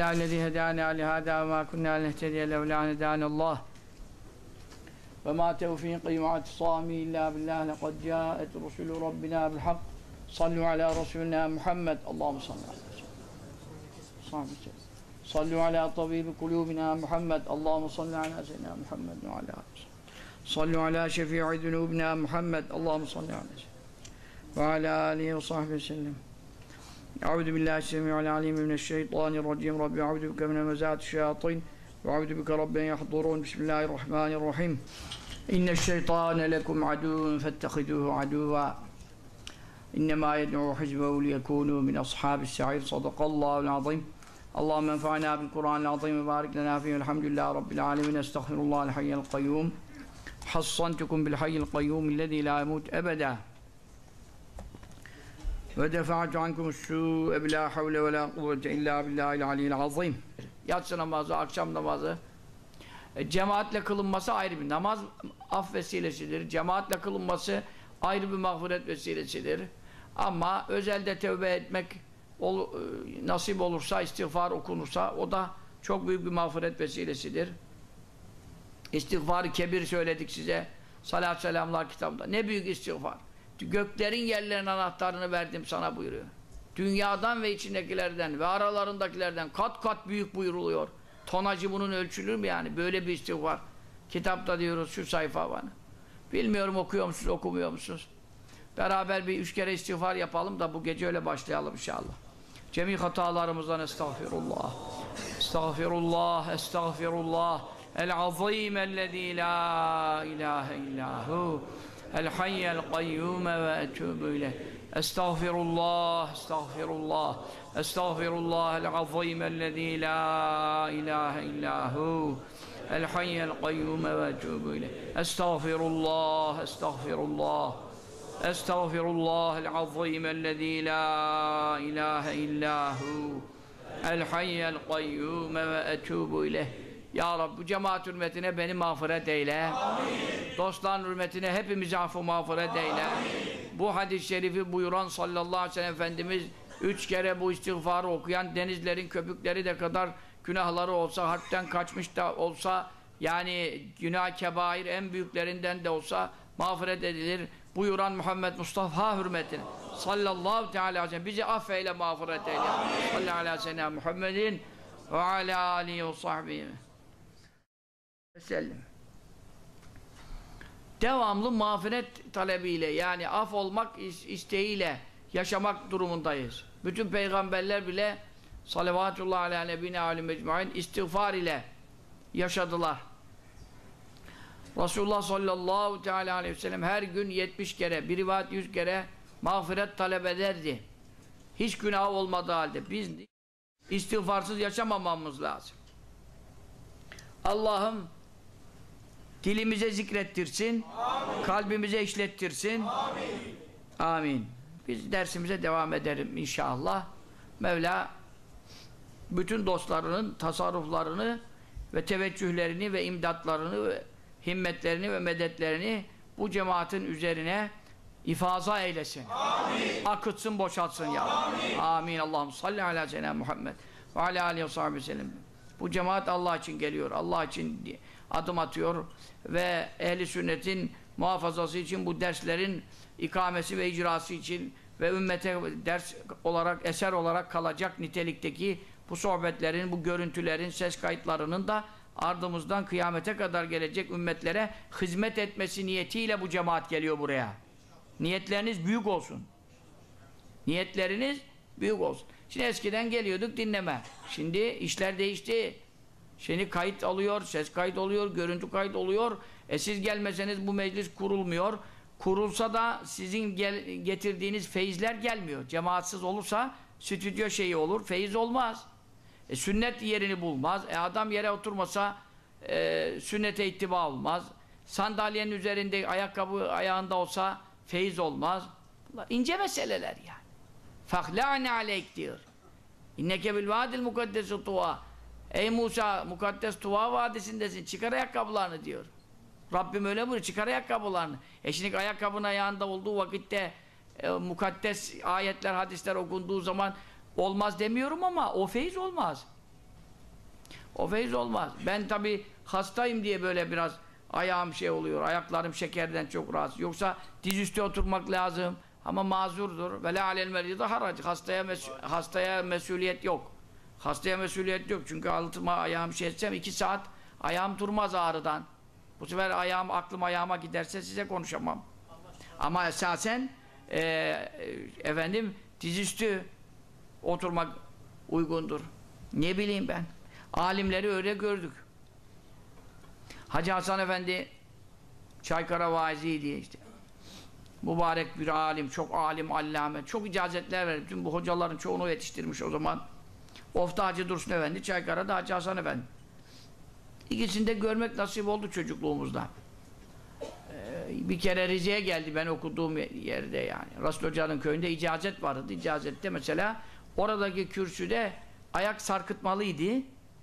لله الذي هدانا لهذا وما كنا لنهتدي لولا أن هدانا الله وما توفيقي واعتصامي إلا بالله لقد جاءت رسل ربنا بالحق صلوا على رسولنا محمد اللهم صل على سيدنا صلوا على طبيب قلوبنا محمد اللهم صل على سيدنا محمد وعلى آله صلوا على شفيع ذنوبنا محمد اللهم صل على سيدنا وعلى آله وصحبه وسلم. أعوذ بالله السميع العليم من الشيطان الرجيم رب أعوذ بك من همزات الشياطين وأعوذ بك رب أن يحضرون بسم الله الرحمن الرحيم إن الشيطان لكم عدو فاتخذوه عدوا إنما يدعو حزبه ليكونوا من أصحاب السعير صدق الله العظيم. اللهم انفعنا بالقرآن العظيم وبارك لنا فيه الحمد لله رب العالمين استغفر الله الحي القيوم حصنتكم بالحي القيوم الذي لا يموت أبدا ودفعت عنكم السوء بلا حول ولا قوة إلا بالله العلي العظيم. Yatsı namazı, akşam namazı cemaatle kılınması ayrı bir namaz af vesilesidir. Cemaatle kılınması ayrı bir mağfiret vesilesidir. Ama özelde tevbe etmek nasip olursa, istiğfar okunursa o da çok büyük bir mağfiret vesilesidir. İstiğfar-ı kebir söyledik size. Salat selamlar kitabında. Ne büyük istiğfar. Göklerin yerlerin anahtarını verdim sana buyuruyor. Dünyadan ve içindekilerden ve aralarındakilerden kat kat büyük buyuruluyor. Tonajı bunun ölçülür mü yani? Böyle bir istiğfar. Kitapta diyoruz şu sayfa bana. Bilmiyorum okuyor musunuz, okumuyor musunuz? Beraber bir 3 kere istiğfar yapalım da bu gece öyle başlayalım inşallah. Cemi hatalarımızdan estağfirullah. Estağfirullah, estağfirullah. El-azim ellezî la ilahe illâhu. El-hayyel kayyume ve etûbü ileyh. Estağfirullah, estağfirullah. Estağfirullah el-azim ellezî la ilahe illâhu. El-hayyel kayyume ve etûbü ileyh. Estağfirullah, estağfirullah. Estağfirullah el-azim ellezî la ilahe illâhu. El-hayyel kayyume ve etûbü ileyh. Ya Rabbi bu cemaat hürmetine beni mağfiret eyle. Amin. Dostların hürmetine hepimizi affı mağfiret eyle. Amin. Bu hadis-i şerifi buyuran sallallahu aleyhi ve sellem Efendimiz 3 kere bu istiğfarı okuyan denizlerin köpükleri de kadar günahları olsa, harpten kaçmış da olsa yani günah kebair en büyüklerinden de olsa mağfiret edilir. Buyuran Muhammed Mustafa hürmetine sallallahu teala aleyhi ve sellem bizi affeyle mağfiret eyle. Sallallahu aleyhi ve sellem Muhammedin ve ala alihi ve sahbihi sellem. Devamlı mağfiret talebiyle yani af olmak isteğiyle yaşamak durumundayız. Bütün peygamberler bile salavatullah ala nebine alim mecmuin istiğfar ile yaşadılar. Resulullah sallallahu teala aleyhi ve sellem her gün 70 kere, bir rivayet 100 kere mağfiret talep ederdi. Hiç günah olmadığı halde biz istiğfarsız yaşamamamız lazım. Allah'ım dilimize zikrettirsin, amin. Kalbimize işlettirsin. Amin. Amin. Biz dersimize devam edelim inşallah. Mevla bütün dostlarının tasarruflarını ve teveccühlerini ve imdatlarını ve himmetlerini ve medetlerini bu cemaatin üzerine ifaza eylesin. Amin. Akıtsın, boşaltsın ya. Amin. Amin. Allah'ım salli ala seyyidina Muhammed ve ala aleyhi ve sahibi sellem. Bu cemaat Allah için geliyor. Allah için adım atıyor ve ehli sünnetin muhafazası için bu derslerin ikamesi ve icrası için ve ümmete ders olarak, eser olarak kalacak nitelikteki bu sohbetlerin, bu görüntülerin, ses kayıtlarının da ardımızdan kıyamete kadar gelecek ümmetlere hizmet etmesi niyetiyle bu cemaat geliyor buraya. Niyetleriniz büyük olsun. Niyetleriniz büyük olsun. Şimdi eskiden geliyorduk dinleme. Şimdi işler değişti. Şimdi kayıt alıyor, ses kayıt oluyor, görüntü kayıt oluyor. Siz gelmeseniz bu meclis kurulmuyor. Kurulsa da sizin getirdiğiniz feyizler gelmiyor. Cemaatsiz olursa stüdyo şeyi olur, feyiz olmaz. Sünnet yerini bulmaz. Adam yere oturmasa sünnete ittiba olmaz. Sandalyenin üzerinde ayakkabı ayağında olsa feyiz olmaz. Bunlar ince meseleler yani. فَخْلَعْنَ عَلَيْكِ diyor. İnneke bil vadil mukaddesu tuva. Ey Musa, mukaddes Tuva vadisindesin. Çıkar ayakkabılarını diyor. Rabbim öyle buyuruyor. Çıkar ayakkabılarını. Şimdi ayakkabının ayağında olduğu vakitte mukaddes ayetler, hadisler okunduğu zaman olmaz demiyorum ama o feyiz olmaz. O feyiz olmaz. Ben tabii hastayım diye böyle biraz ayağım şey oluyor. Ayaklarım şekerden çok rahatsız. Yoksa dizüstü oturmak lazım. Ama mazurdur. Ve la alel meridi harac. Hastaya mesuliyet yok. Hastaya mesuliyet yok. Çünkü altıma ayağım şey etsem 2 saat ayağım durmaz ağrıdan. Bu sefer aklım ayağıma giderse size konuşamam. Ama esasen efendim dizüstü oturmak uygundur. Ne bileyim ben. Alimleri öyle gördük. Hacı Hasan Efendi Çaykara vaiziydi işte. Mübarek bir alim, çok alim, allame, çok icazetler verdi. Bütün bu hocaların çoğunu yetiştirmiş o zaman. Of'ta Hacı Dursun Efendi, Çaykara'da Hacı Hasan Efendi. İkisini de görmek nasip oldu çocukluğumuzda. Bir kere Rize'ye geldi ben okuduğum yerde yani. Rasul Hoca'nın köyünde icazet vardı. İcazette mesela oradaki kürsüde ayak sarkıtmalıydı.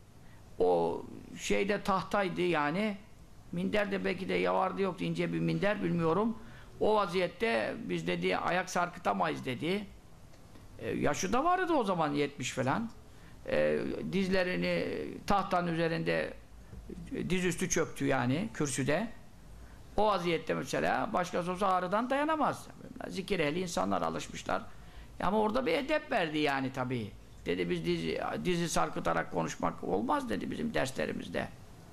O şeyde tahtaydı yani. Minder de belki de ya vardı yoktu, ince bir minder bilmiyorum. O vaziyette biz dedi ayak sarkıtamayız dedi. Yaşı da vardı o zaman 70 falan. Dizlerini tahtanın üzerinde dizüstü çöktü yani kürsüde. O vaziyette mesela başkası olsa ağrıdan dayanamaz. Zikir ehli insanlar alışmışlar. Ama orada bir edep verdi yani tabii. Dedi biz dizi sarkıtarak konuşmak olmaz dedi bizim derslerimizde.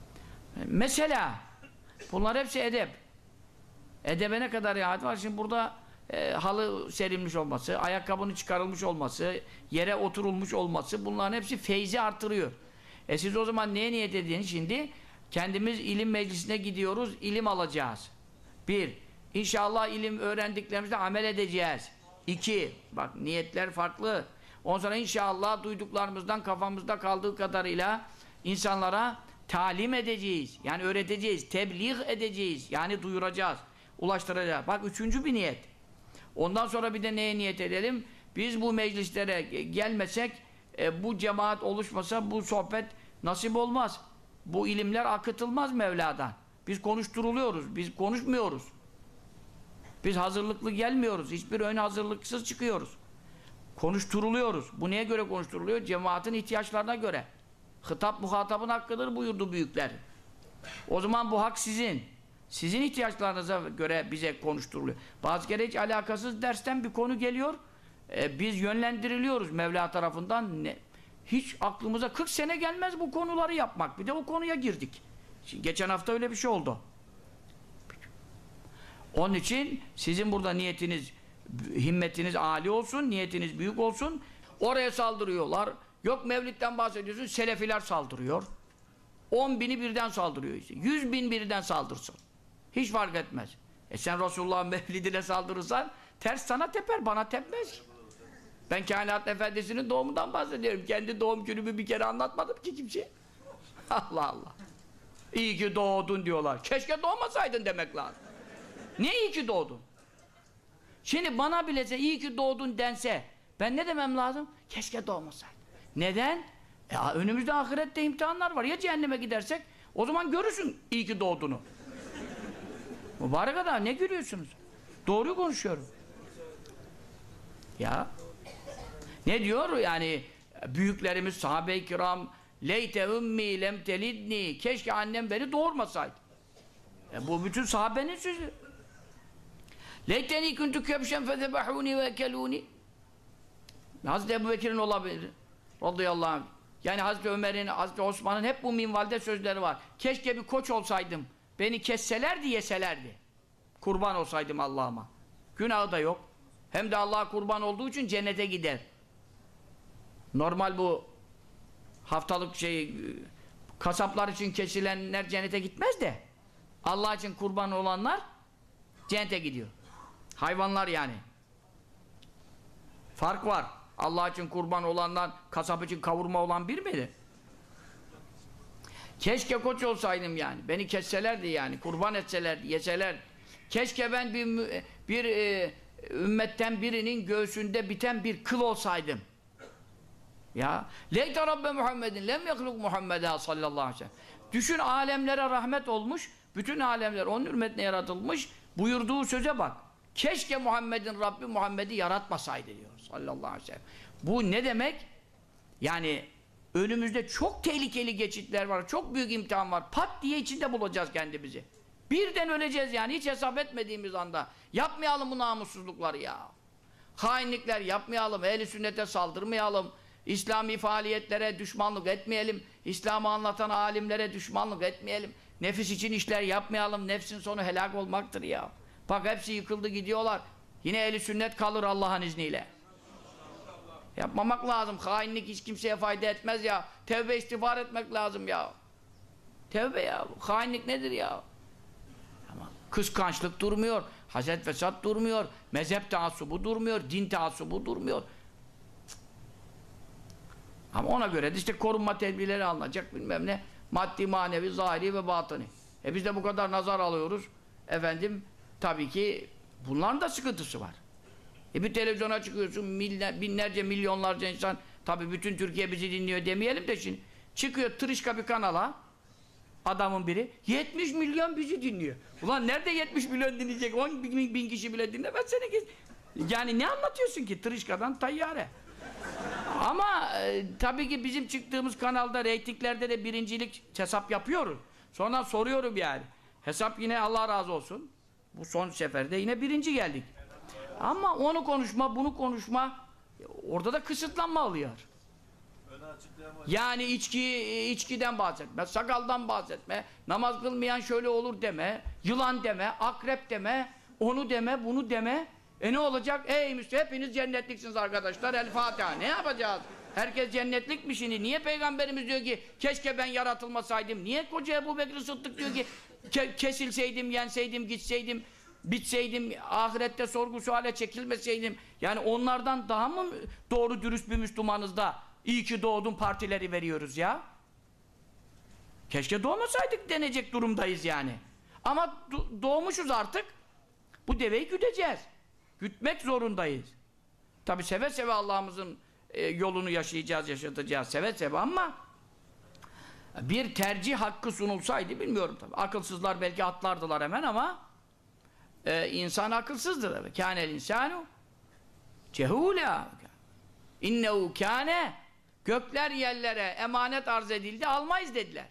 Mesela bunlar hepsi edep. Edebe ne kadar riayet var? Şimdi burada halı serilmiş olması, ayakkabının çıkarılmış olması, yere oturulmuş olması bunların hepsi feyzi artırıyor. Siz o zaman neye niyet edin şimdi? Kendimiz ilim meclisine gidiyoruz, ilim alacağız. 1. İnşallah ilim öğrendiklerimizle amel edeceğiz. 2. Bak niyetler farklı. Ondan sonra inşallah duyduklarımızdan kafamızda kaldığı kadarıyla insanlara talim edeceğiz. Yani öğreteceğiz, tebliğ edeceğiz. Yani duyuracağız, ulaştıracağız. Bak 3. bir niyet. Ondan sonra bir de neye niyet edelim? Biz bu meclislere gelmesek, bu cemaat oluşmasa bu sohbet nasip olmaz. Bu ilimler akıtılmaz Mevla'dan. Biz konuşturuluyoruz, biz konuşmuyoruz. Biz hazırlıklı gelmiyoruz, hiçbir ön hazırlıksız çıkıyoruz. Konuşturuluyoruz. Bu neye göre konuşturuluyor? Cemaatin ihtiyaçlarına göre. Hitap muhatabın hakkıdır buyurdu büyükler. O zaman bu hak sizin. Sizin ihtiyaçlarınıza göre bize konuşturuluyor. Bazı kere hiç alakasız dersten bir konu geliyor. Biz yönlendiriliyoruz Mevla tarafından. Hiç aklımıza 40 sene gelmez bu konuları yapmak. Bir de o konuya girdik. Şimdi geçen hafta öyle bir şey oldu. Onun için sizin burada niyetiniz, himmetiniz âli olsun, niyetiniz büyük olsun. Oraya saldırıyorlar. Yok Mevlid'den bahsediyorsun, Selefiler saldırıyor. 10.000'i birden saldırıyor işte. 100.000 birden saldırsın. Hiç fark etmez. Sen Resulullah'ın Mevlid'ine saldırırsan ters sana teper, bana tepmez. Ben Kainat Efendisi'nin doğumundan bahsediyorum. Kendi doğum günümü bir kere anlatmadım ki kimseye. Allah Allah. İyi ki doğdun diyorlar. Keşke doğmasaydın demek lazım. Niye iyi ki doğdun? Şimdi bana bilese iyi ki doğdun dense ben ne demem lazım? Keşke doğmasaydım. Neden? Önümüzde ahirette imtihanlar var. Ya cehenneme gidersek o zaman görürsün iyi ki doğduğunu. Mübarek adam ne gülüyorsunuz? Doğruyu konuşuyorum. Ya ne diyor yani büyüklerimiz sahabe-i kiram leyte ummi lem telidni keşke annem beni doğurmasaydı. Bu bütün sahabenin sözü. Leyteni kuntu kebşen fezebahuni ve ekeluni. Hazreti Ebubekir'in olabilir. Radıyallahu anh. Yani Hazreti Ömer'in, Hazreti Osman'ın hep bu minvalde sözleri var. Keşke bir koç olsaydım. Beni kesselerdi, yeselerdi. Kurban olsaydım Allah'ıma. Günahı da yok. Hem de Allah'a kurban olduğu için cennete gider. Normal bu haftalık kasaplar için kesilenler cennete gitmez de Allah için kurban olanlar cennete gidiyor. Hayvanlar yani. Fark var. Allah için kurban olandan kasap için kavurma olan bir miydi? Keşke koç olsaydım yani. Beni kesselerdi yani. Kurban etselerdi, yeseler. Keşke ben bir ümmetten birinin göğsünde biten bir kıl olsaydım. Ya. Leyte Rabbe Muhammedin lem yahluk Muhammed'a sallallahu aleyhi ve sellem. Düşün alemlere rahmet olmuş. Bütün alemler onun hürmetine yaratılmış. Buyurduğu söze bak. Keşke Muhammed'in Rabbi Muhammed'i yaratmasaydı diyor sallallahu aleyhi ve sellem. Bu ne demek? Yani Önümüzde çok tehlikeli geçitler var, çok büyük imtihan var. Pat diye içinde bulacağız kendimizi. Birden öleceğiz yani, hiç hesap etmediğimiz anda. Yapmayalım bu namussuzlukları ya. Hainlikler yapmayalım, ehl-i sünnete saldırmayalım, İslami faaliyetlere düşmanlık etmeyelim, İslam'ı anlatan alimlere düşmanlık etmeyelim, nefis için işler yapmayalım, nefsin sonu helak olmaktır ya. Bak hepsi yıkıldı gidiyorlar, yine ehl-i sünnet kalır Allah'ın izniyle. Yapmamak lazım, hainlik hiç kimseye fayda etmez ya. Tevbe istiğfar etmek lazım ya. Tevbe ya, hainlik nedir ya? Kıskançlık durmuyor, haset fesat durmuyor, mezhep taassubu durmuyor, din taassubu durmuyor. Ama ona göre de işte korunma tedbirleri alınacak bilmem ne. Maddi, manevi, zahiri ve batıni. Biz de bu kadar nazar alıyoruz. Efendim, tabii ki bunların da sıkıntısı var. Bir televizyona çıkıyorsun, binlerce, milyonlarca insan, tabii bütün Türkiye bizi dinliyor demeyelim de şimdi, çıkıyor tırışka bir kanala, adamın biri, 70 milyon bizi dinliyor. Ulan nerede 70 milyon dinleyecek? 10 bin kişi bile dinlemez seni. Yani ne anlatıyorsun ki? Tırışkadan tayyare. Ama tabii ki bizim çıktığımız kanalda, reytinglerde de birincilik hesap yapıyoruz. Sonra soruyorum yani. Hesap yine Allah razı olsun. Bu son seferde yine birinci geldik. Ama onu konuşma, bunu konuşma, orada da kısıtlanma alıyor. Yani içkiden bahsetme, sakaldan bahsetme, namaz kılmayan şöyle olur deme, yılan deme, akrep deme, onu deme, bunu deme. Ne olacak? Ey Müslüman, hepiniz cennetliksiniz arkadaşlar, El Fatiha. Ne yapacağız? Herkes cennetlik mi şimdi? Niye Peygamberimiz diyor ki, keşke ben yaratılmasaydım? Niye koca Ebu Bekir Sıddık diyor ki, kesilseydim, yenseydim, gitseydim, bitseydim, ahirette sorgu suale çekilmeseydim? Yani onlardan daha mı doğru dürüst bir Müslümanız da İyi ki doğdun partileri veriyoruz ya. Keşke doğmasaydık denecek durumdayız yani. Ama doğmuşuz artık. Bu deveyi güdeceğiz. Gütmek zorundayız. Tabi seve seve Allah'ımızın yolunu yaşayacağız, yaşatacağız. Seve seve ama bir tercih hakkı sunulsaydı bilmiyorum tabi. Akılsızlar belki atlardılar hemen ama insan akılsızdır tabi. Kânel insanu cehûlâ innehu kâne. Gökler yerlere emanet arz edildi, almayız dediler.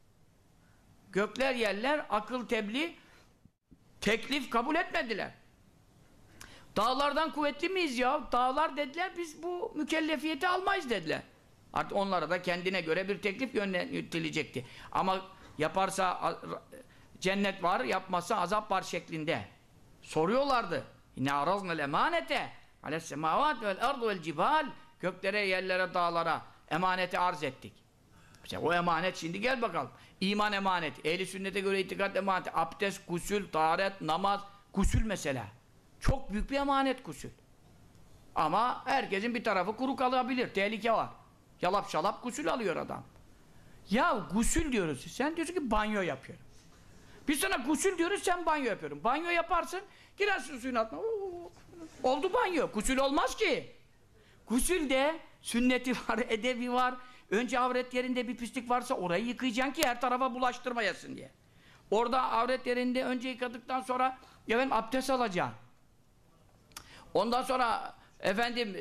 Gökler yerler akıl tebliğ, teklif kabul etmediler. Dağlardan kuvvetli miyiz ya? Dağlar dediler, biz bu mükellefiyeti almayız dediler. Artık onlara da kendine göre bir teklif yönetilecekti. Ama yaparsa cennet var, yapmazsa azap var şeklinde. Soruyorlardı. İnne araznel emanete ales semavat vel ardu vel cibal. Göklere, yerlere, dağlara emaneti arz ettik. İşte o emanet şimdi gel bakalım. İman emaneti, ehl-i sünnete göre itikat emaneti, abdest, gusül, taharet, namaz, gusül mesela. Çok büyük bir emanet gusül. Ama herkesin bir tarafı kuru kalabilir, tehlike var. Yalap şalap gusül alıyor adam. Ya gusül diyoruz, sen diyorsun ki banyo yapıyorum. Biz sana gusül diyoruz, sen banyo yapıyorum. Banyo yaparsın, girersin suyun altına. Oldu banyo, gusül olmaz ki. Gusülde sünneti var, edebi var. Önce avret yerinde bir pislik varsa orayı yıkayacaksın ki her tarafa bulaştırmayasın diye. Orada avret yerinde önce yıkadıktan sonra efendim abdest alacaksın. Ondan sonra efendim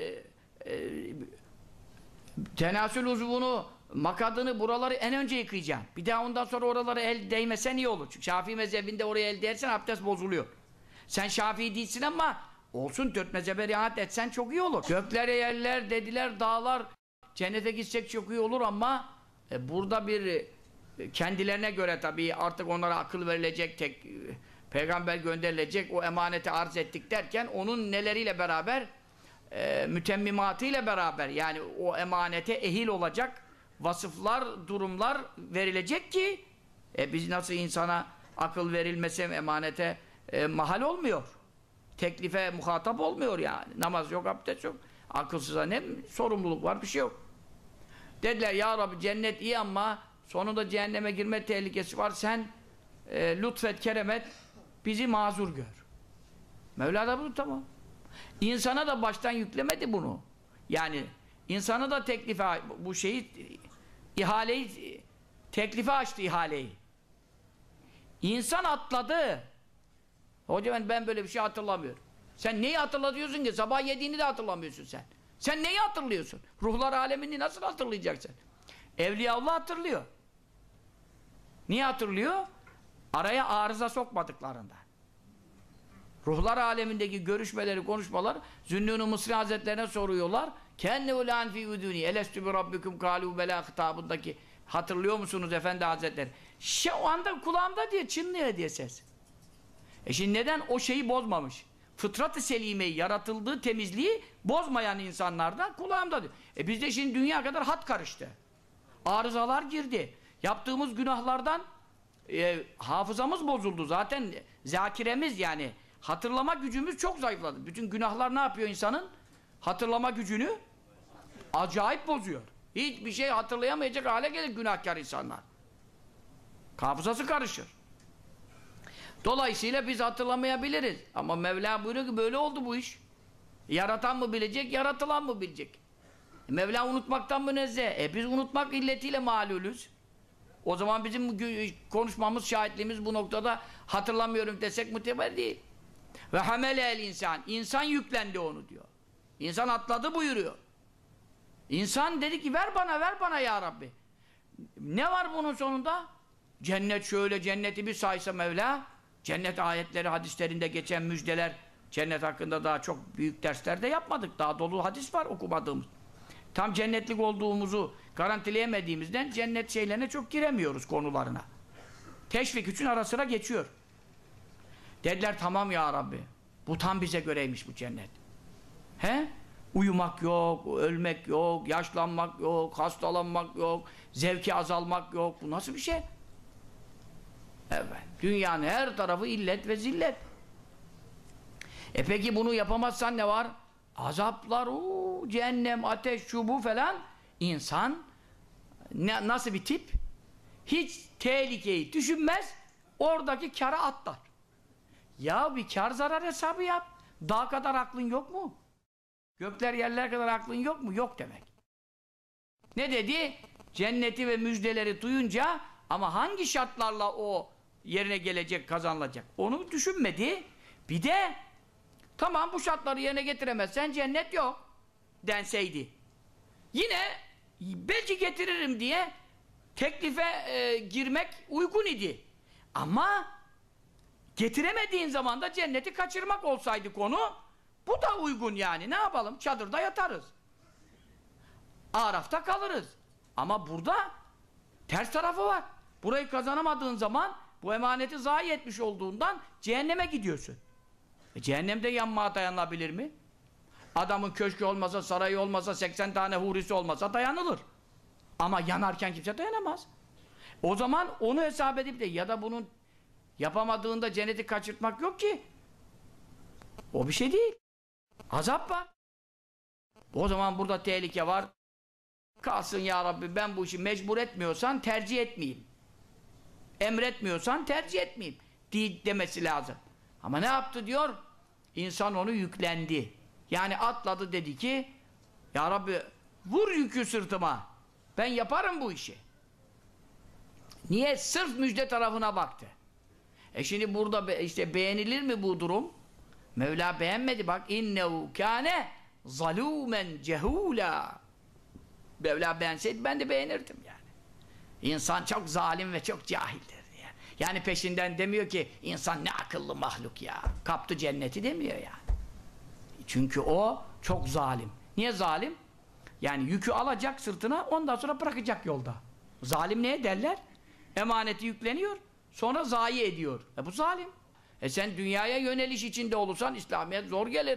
tenasül uzvunu, makadını, buraları en önce yıkayacaksın. Bir daha ondan sonra oraları el değmesen iyi olur. Çünkü Şafii mezhebinde oraya el değersen abdest bozuluyor. Sen Şafii değilsin ama olsun, dört mezhebe riayet etsen çok iyi olur. Göklere yerler dediler, dağlar, cennete gitsek çok iyi olur ama burada bir kendilerine göre tabii artık onlara akıl verilecek, peygamber gönderilecek, o emaneti arz ettik derken onun neleriyle beraber mütemmimatıyla beraber, yani o emanete ehil olacak vasıflar, durumlar verilecek ki biz nasıl insana akıl verilmese emanete mahal olmuyor. Teklife muhatap olmuyor yani. Namaz yok, abdest yok. Akılsıza ne sorumluluk var, bir şey yok. Dediler ya Rabbi cennet iyi ama sonunda cehenneme girme tehlikesi var. Sen lütfet, keremet, bizi mazur gör. Mevla da bunu tamam. İnsana da baştan yüklemedi bunu. Yani insana da teklife, bu şeyi, ihaleyi, teklife açtı ihaleyi. İnsan atladı. Hocam ben böyle bir şey hatırlamıyorum. Sen neyi hatırlatıyorsun ki? Sabah yediğini de hatırlamıyorsun sen. Sen neyi hatırlıyorsun? Ruhlar alemini nasıl hatırlayacaksın? Evliyaullah hatırlıyor. Niye hatırlıyor? Araya arıza sokmadıklarında. Ruhlar alemindeki görüşmeleri, konuşmalar Zünnûn-u Mısri Hazretlerine soruyorlar. Kennehu lan fi uduni elestü bi rabbikum kalu bela hitabındaki hatırlıyor musunuz Efendi Hazretleri? O anda kulağımda diye çınlıyor diye ses. Şimdi neden o şeyi bozmamış? Fıtrat-ı selimeyi, yaratıldığı temizliği bozmayan insanlardan kulağımda diyor. Bizde şimdi dünya kadar hat karıştı. Arızalar girdi. Yaptığımız günahlardan hafızamız bozuldu. Zaten zakiremiz yani hatırlama gücümüz çok zayıfladı. Bütün günahlar ne yapıyor insanın? Hatırlama gücünü acayip bozuyor. Hiçbir şey hatırlayamayacak hale gelir günahkar insanlar. Hafızası karışır. Dolayısıyla biz hatırlamayabiliriz. Ama Mevla buyuruyor ki böyle oldu bu iş. Yaratan mı bilecek, yaratılan mı bilecek? Mevla unutmaktan münezzeh. Biz unutmak illetiyle malulüz. O zaman bizim konuşmamız, şahitliğimiz bu noktada hatırlamıyorum desek muteber değil. Ve hamelel insan. İnsan yüklendi onu diyor. İnsan atladı buyuruyor. İnsan dedi ki ver bana ya Rabbi. Ne var bunun sonunda? Cennet şöyle, cenneti bir saysa Mevla, cennet ayetleri, hadislerinde geçen müjdeler, cennet hakkında daha çok büyük dersler de yapmadık. Daha dolu hadis var okumadığımız. Tam cennetlik olduğumuzu garantileyemediğimizden cennet şeylerine çok giremiyoruz konularına. Teşvik için ara sıra geçiyor. Dediler tamam ya Rabbi. Bu tam bize göreymiş bu cennet. He? Uyumak yok, ölmek yok, yaşlanmak yok, hastalanmak yok, zevki azalmak yok. Bu nasıl bir şey? Evet. Dünyanın her tarafı illet ve zillet. Peki bunu yapamazsan ne var? Azaplar, cehennem, ateş, şu bu falan. İnsan nasıl bir tip? Hiç tehlikeyi düşünmez, oradaki kâra atlar. Ya bir kâr zarar hesabı yap. Dağ kadar aklın yok mu? Gökler yerler kadar aklın yok mu? Yok demek. Ne dedi? Cenneti ve müjdeleri duyunca ama hangi şartlarla o yerine gelecek, kazanılacak? Onu düşünmedi. Bir de tamam bu şartları yerine getiremezsen cennet yok denseydi. Yine belki getiririm diye teklife girmek uygun idi. Ama getiremediğin zaman da cenneti kaçırmak olsaydı konu, bu da uygun yani. Ne yapalım? Çadırda yatarız. Araf'ta kalırız. Ama burada ters tarafı var. Burayı kazanamadığın zaman bu emaneti zayi etmiş olduğundan cehenneme gidiyorsun. Cehennemde yanmaya dayanabilir mi? Adamın köşkü olmasa, sarayı olmasa, 80 tane hurisi olmasa dayanılır. Ama yanarken kimse dayanamaz. O zaman onu hesap edip de ya da bunun yapamadığında cenneti kaçırtmak yok ki. O bir şey değil. Azap var. O zaman burada tehlike var. Kalsın ya Rabbi ben bu işi mecbur etmiyorsan tercih etmeyeyim. Emretmiyorsan tercih etmeyeyim. Demesi lazım. Ama ne yaptı diyor? İnsan onu yüklendi. Yani atladı dedi ki ya Rabbi vur yükü sırtıma. Ben yaparım bu işi. Niye? Sırf müjde tarafına baktı. Şimdi burada işte beğenilir mi bu durum? Mevla beğenmedi bak. İnnehu kâne zalûmen cehûlâ. Mevla beğenseydi ben de beğenirdim yani. İnsan çok zalim ve çok cahildir. Yani peşinden demiyor ki insan ne akıllı mahluk ya. Kaptı cenneti demiyor yani. Çünkü o çok zalim. Niye zalim? Yani yükü alacak sırtına ondan sonra bırakacak yolda. Zalim neye derler? Emaneti yükleniyor. Sonra zayi ediyor. Bu zalim. Sen dünyaya yöneliş içinde olursan İslamiyet zor gelir.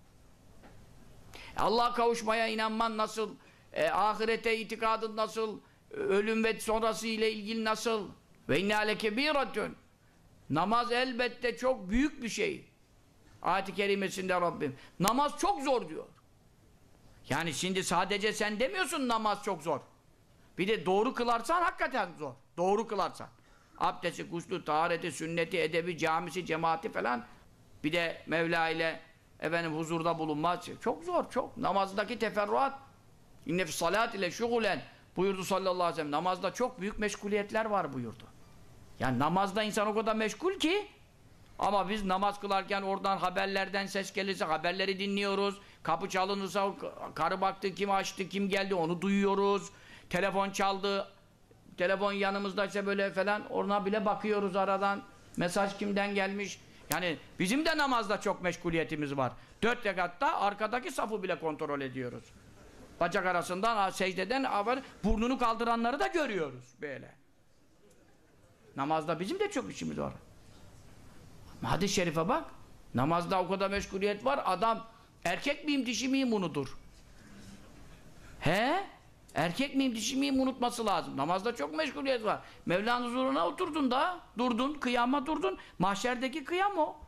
Allah'a kavuşmaya inanman nasıl? Ahirete itikadın nasıl? Ölüm ve sonrası ile ilgili nasıl? Ve inna lekebîratun. Namaz elbette çok büyük bir şey. Ayet-i kerimesinde Rabbim. Namaz çok zor diyor. Yani şimdi sadece sen demiyorsun namaz çok zor. Bir de doğru kılarsan hakikaten zor. Doğru kılarsan. Abdesti, guslü, tahareti, sünneti, edebi, camisi, cemaati falan. Bir de Mevla ile huzurda bulunmaz. Çok zor, çok. Namazdaki teferruat. İnne fis salat ile şugulen buyurdu sallallahu aleyhi ve sellem. Namazda çok büyük meşguliyetler var buyurdu. Yani namazda insan o kadar meşgul ki ama biz namaz kılarken oradan haberlerden ses gelirse haberleri dinliyoruz. Kapı çalınırsa karı baktı, kim açtı, kim geldi onu duyuyoruz. Telefon çaldı, telefon yanımızdaysa böyle falan ona bile bakıyoruz aradan. Mesaj kimden gelmiş? Yani bizim de namazda çok meşguliyetimiz var. 4 rekatta arkadaki safı bile kontrol ediyoruz. Bacak arasından, secdeden burnunu kaldıranları da görüyoruz böyle. Namazda bizim de çok işimiz var. Hadis-i şerife bak. Namazda o kadar meşguliyet var. Adam erkek miyim dişi miyim unutur. He? Erkek miyim dişi miyim unutması lazım. Namazda çok meşguliyet var. Mevla'nın huzuruna oturdun da durdun, kıyama durdun. Mahşerdeki kıyam o.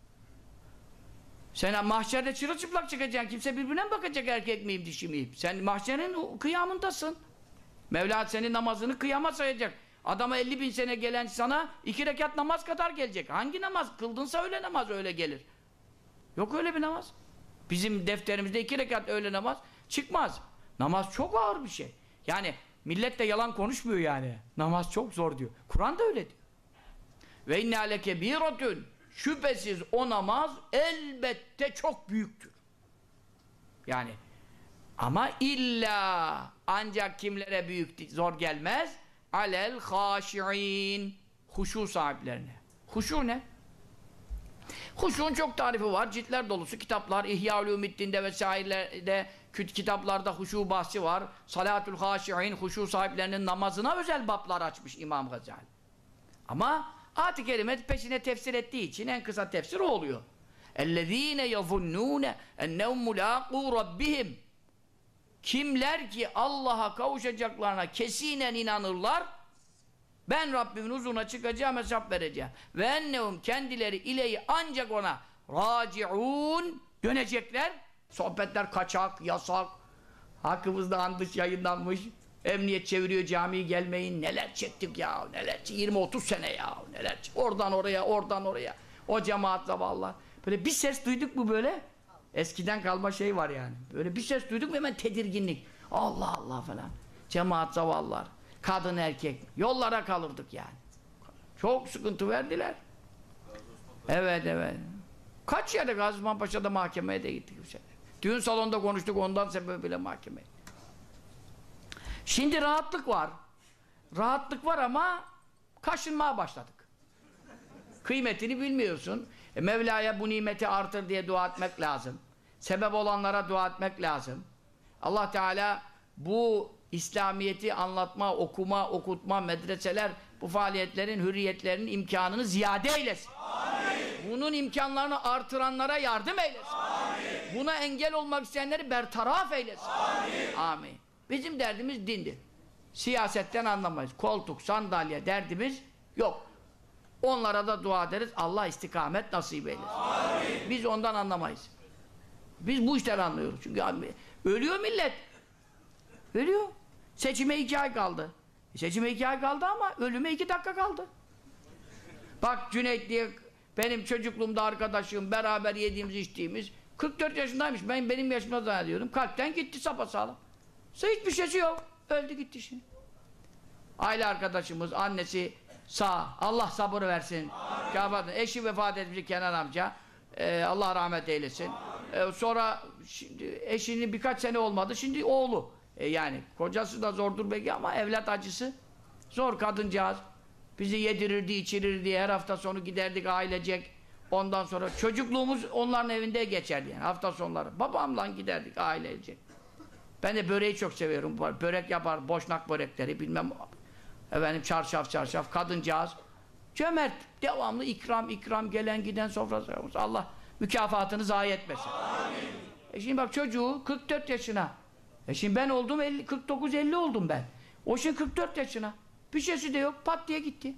Sen mahşerde çırılçıplak çıkacaksın. Kimse birbirine mi bakacak erkek miyim dişi miyim? Sen mahşerin kıyamındasın. Mevla senin namazını kıyama sayacak. Adama 50.000 sene gelen sana 2 rekat namaz kadar gelecek. Hangi namaz? Kıldınsa öyle namaz öyle gelir. Yok öyle bir namaz. Bizim defterimizde 2 rekat öğle namaz çıkmaz. Namaz çok ağır bir şey. Yani millet de yalan konuşmuyor yani. Namaz çok zor diyor. Kur'an da öyle diyor. Ve inne lekebiratun. Şüphesiz o namaz elbette çok büyüktür. Yani ama illa ancak kimlere büyük zor gelmez? Alel haşi'in. Huşu sahiplerine. Huşu ne? Huşu'nun çok tarifi var. Ciltler dolusu kitaplar. İhya-ül-Ümiddin'de vesairelerde kitaplarda huşu bahsi var. Salatül haşi'in. Huşu sahiplerinin namazına özel bablar açmış İmam Gazali. Ama ayet-i kerime peşine tefsir ettiği için en kısa tefsir o oluyor. اَلَّذ۪ينَ يَظُنُّونَ اَنَّهُمْ مُلَاقُوا رَبِّهِمْ. Kimler ki Allah'a kavuşacaklarına kesinen inanırlar, ben Rabbimin huzuruna çıkacağım, hesap vereceğim. Ve ennehum kendileri ileyi ancak ona raciun dönecekler. Sohbetler kaçak, yasak. Hakkımızda andış yayınlanmış. Emniyet çeviriyor camiyi gelmeyin. Neler çektik ya, neler 20-30 sene ya, neler oradan oraya, oradan oraya. O cemaat zavallar. Böyle bir ses duyduk mu böyle? Eskiden kalma şey var yani. Böyle bir ses duyduk mu hemen tedirginlik. Allah Allah falan. Cemaat zavallar. Kadın erkek. Yollara kalırdık yani. Çok sıkıntı verdiler. Evet evet. Kaç yerde Gazi Osman Paşa'da mahkemeye de gittik. Düğün salonunda konuştuk ondan sebebiyle mahkemeye. Şimdi rahatlık var. Rahatlık var ama kaşınmaya başladık. Kıymetini bilmiyorsun. Mevla'ya bu nimeti artır diye dua etmek lazım. Sebep olanlara dua etmek lazım. Allah Teala bu İslamiyet'i anlatma, okuma, okutma, medreseler, bu faaliyetlerin, hürriyetlerinin imkanını ziyade eylesin. Amin. Bunun imkanlarını artıranlara yardım eylesin. Amin. Buna engel olmak isteyenleri bertaraf eylesin. Amin. Amin. Bizim derdimiz dindir. Siyasetten anlamayız. Koltuk, sandalye derdimiz yok. Onlara da dua ederiz. Allah istikamet nasip eylesin. Amin. Biz ondan anlamayız. Biz bu işleri anlıyoruz. Çünkü abi, ölüyor millet. Ölüyor. Seçime 2 ay kaldı. Seçime 2 ay kaldı ama ölüme 2 dakika kaldı. Bak Cüneyt diye benim çocukluğumda arkadaşım, beraber yediğimiz içtiğimiz 44 yaşındaymış. Benim yaşımda zannediyordum. Kalpten gitti sapasağlam. Hiçbir şeysi yok. Öldü gitti şimdi. Aile arkadaşımız, annesi sağ. Allah sabır versin. Eşi vefat etmiş Kenan amca. Allah rahmet eylesin. Sonra şimdi eşinin birkaç sene olmadı. Şimdi oğlu. Yani kocası da zordur belki ama evlat acısı zor kadıncağız. Bizi yedirirdi, içirirdi. Her hafta sonu giderdik ailecek. Ondan sonra çocukluğumuz onların evinde geçerdi yani hafta sonları. Babamla giderdik ailecek. Ben de böreği çok seviyorum. Börek yapar, boşnak börekleri bilmem. Efendim çarşaf, kadıncağız. Cömert, devamlı ikram, gelen giden sofrası. Allah mükafatını zayi etmesin. Şimdi bak çocuğu 44 yaşına. Şimdi ben oldum 49-50 oldum ben. O şimdi 44 yaşına. Bir şeysi de yok, pat diye gitti.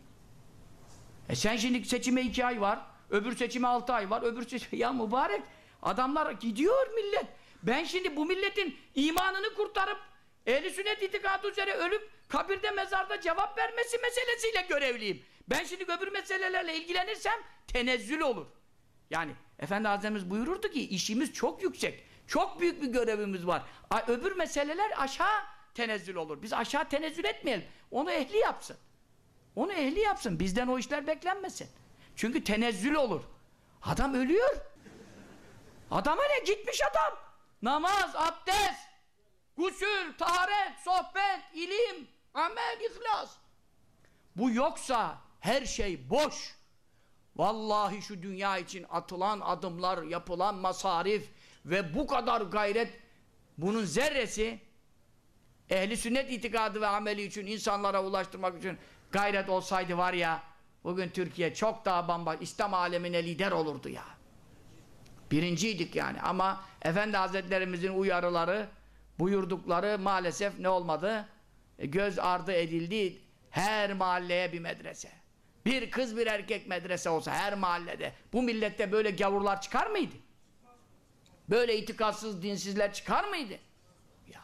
Sen şimdi seçime 2 ay var, öbür seçime 6 ay var, öbür seçime... Ya mübarek, adamlar gidiyor millet. Ben şimdi bu milletin imanını kurtarıp ehl-i sünnet itikadı üzere ölüp kabirde mezarda cevap vermesi meselesiyle görevliyim. Ben şimdi öbür meselelerle ilgilenirsem tenezzül olur. Yani Efendi Hazretimiz buyururdu ki işimiz çok yüksek. Çok büyük bir görevimiz var. Öbür meseleler aşağı tenezzül olur. Biz aşağı tenezzül etmeyelim. Onu ehli yapsın. Onu ehli yapsın. Bizden o işler beklenmesin. Çünkü tenezzül olur. Adam ölüyor. Adama ne? Gitmiş adam. Namaz, abdest. gusül, taharet, sohbet, ilim, amel, ihlas. Bu yoksa her şey boş. Vallahi şu dünya için atılan adımlar, yapılan masarif ve bu kadar gayret, bunun zerresi ehli sünnet itikadı ve ameli için, insanlara ulaştırmak için gayret olsaydı var ya, bugün Türkiye çok daha bambaşka, İslam alemine lider olurdu ya. Birinciydik yani. Ama Efendi Hazretlerimizin uyarıları, buyurdukları maalesef ne olmadı? Göz ardı edildi. Her mahalleye bir medrese. Bir kız bir erkek medrese olsa her mahallede. Bu millette böyle gavurlar çıkar mıydı? Böyle itikatsız, dinsizler çıkar mıydı? Ya.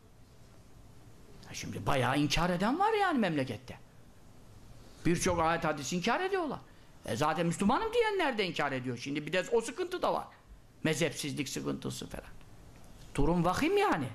Şimdi bayağı inkar eden var yani memlekette. Birçok ayet hadis inkar ediyorlar. Zaten Müslümanım diyenler de inkar ediyor. Şimdi bir de o sıkıntı da var. Mezhepsizlik sıkıntısı falan. Durum vahim yani.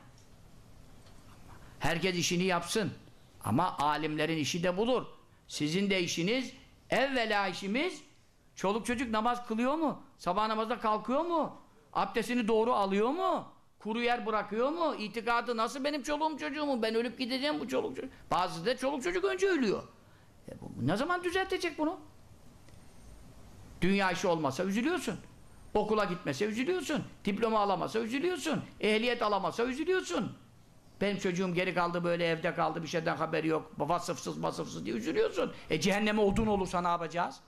Herkes işini yapsın. Ama alimlerin işi de budur. Sizin de işiniz, evvela işimiz, çoluk çocuk namaz kılıyor mu? Sabah namazda kalkıyor mu? Abdestini doğru alıyor mu? Kuru yer bırakıyor mu? İtikadı nasıl benim çoluğum çocuğumu? Ben ölüp gideceğim bu çoluk çocuk. Bazısı da çoluk çocuk önce ölüyor. Ne zaman düzeltecek bunu? Dünya işi olmasa üzülüyorsun. Okula gitmese üzülüyorsun. Diploma alamasa üzülüyorsun. Ehliyet alamasa üzülüyorsun. Benim çocuğum geri kaldı, böyle evde kaldı, bir şeyden haberi yok. Vasıfsız vasıfsız diye üzülüyorsun. Cehenneme odun olursa ne yapacağız?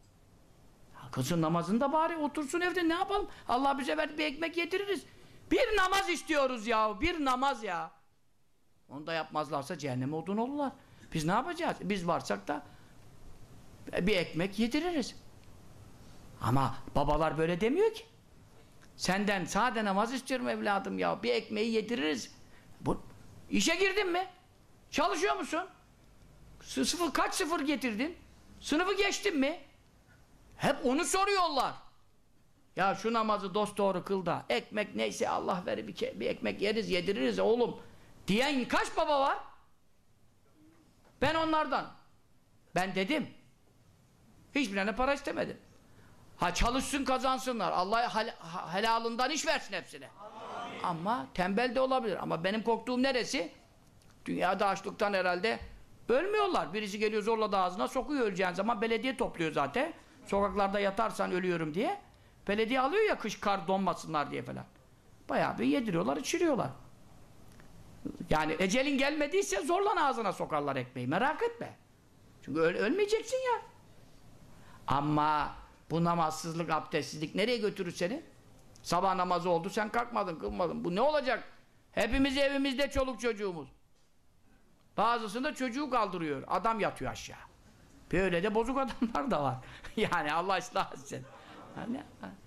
Kızın namazında bari otursun evde, ne yapalım? Allah bize verdi, bir ekmek yediririz. Bir namaz istiyoruz ya, bir namaz ya. Onu da yapmazlarsa cehenneme odun olurlar. Biz ne yapacağız? Biz varsak da bir ekmek yediririz. Ama babalar böyle demiyor ki. Senden sade namaz istiyorum evladım ya. Bir ekmeği yediririz. İşe girdin mi? Çalışıyor musun? Kaç sıfır getirdin? Sınıfı geçtin mi? Hep onu soruyorlar. Ya şu namazı dosdoğru kıl da ekmek neyse Allah verir bir ekmek yeriz, yediririz oğlum diyen kaç baba var? Ben onlardan. Ben dedim. Hiçbirine para istemedim. Ha çalışsın kazansınlar. Allah helalından iş versin hepsine. Amin. Ama tembel de olabilir. Ama benim korktuğum neresi? Dünyada açlıktan herhalde ölmüyorlar. Birisi geliyor zorla da ağzına sokuyor, öleceğin zaman belediye topluyor zaten. Sokaklarda yatarsan ölüyorum diye. Belediye alıyor ya kış kar donmasınlar diye falan. Bayağı bir yediriyorlar, içiriyorlar. Yani ecelin gelmediyse zorla ağzına sokarlar ekmeği. Merak etme. Çünkü ölmeyeceksin ya. Ama bu namazsızlık, abdestsizlik nereye götürür seni? Sabah namazı oldu, sen kalkmadın, kılmadın. Bu ne olacak? Hepimiz evimizde çoluk çocuğumuz. Bazısında çocuğu kaldırıyor. Adam yatıyor aşağı. Böyle de bozuk adamlar da var. Yani Allah ıslah etsin. Yani,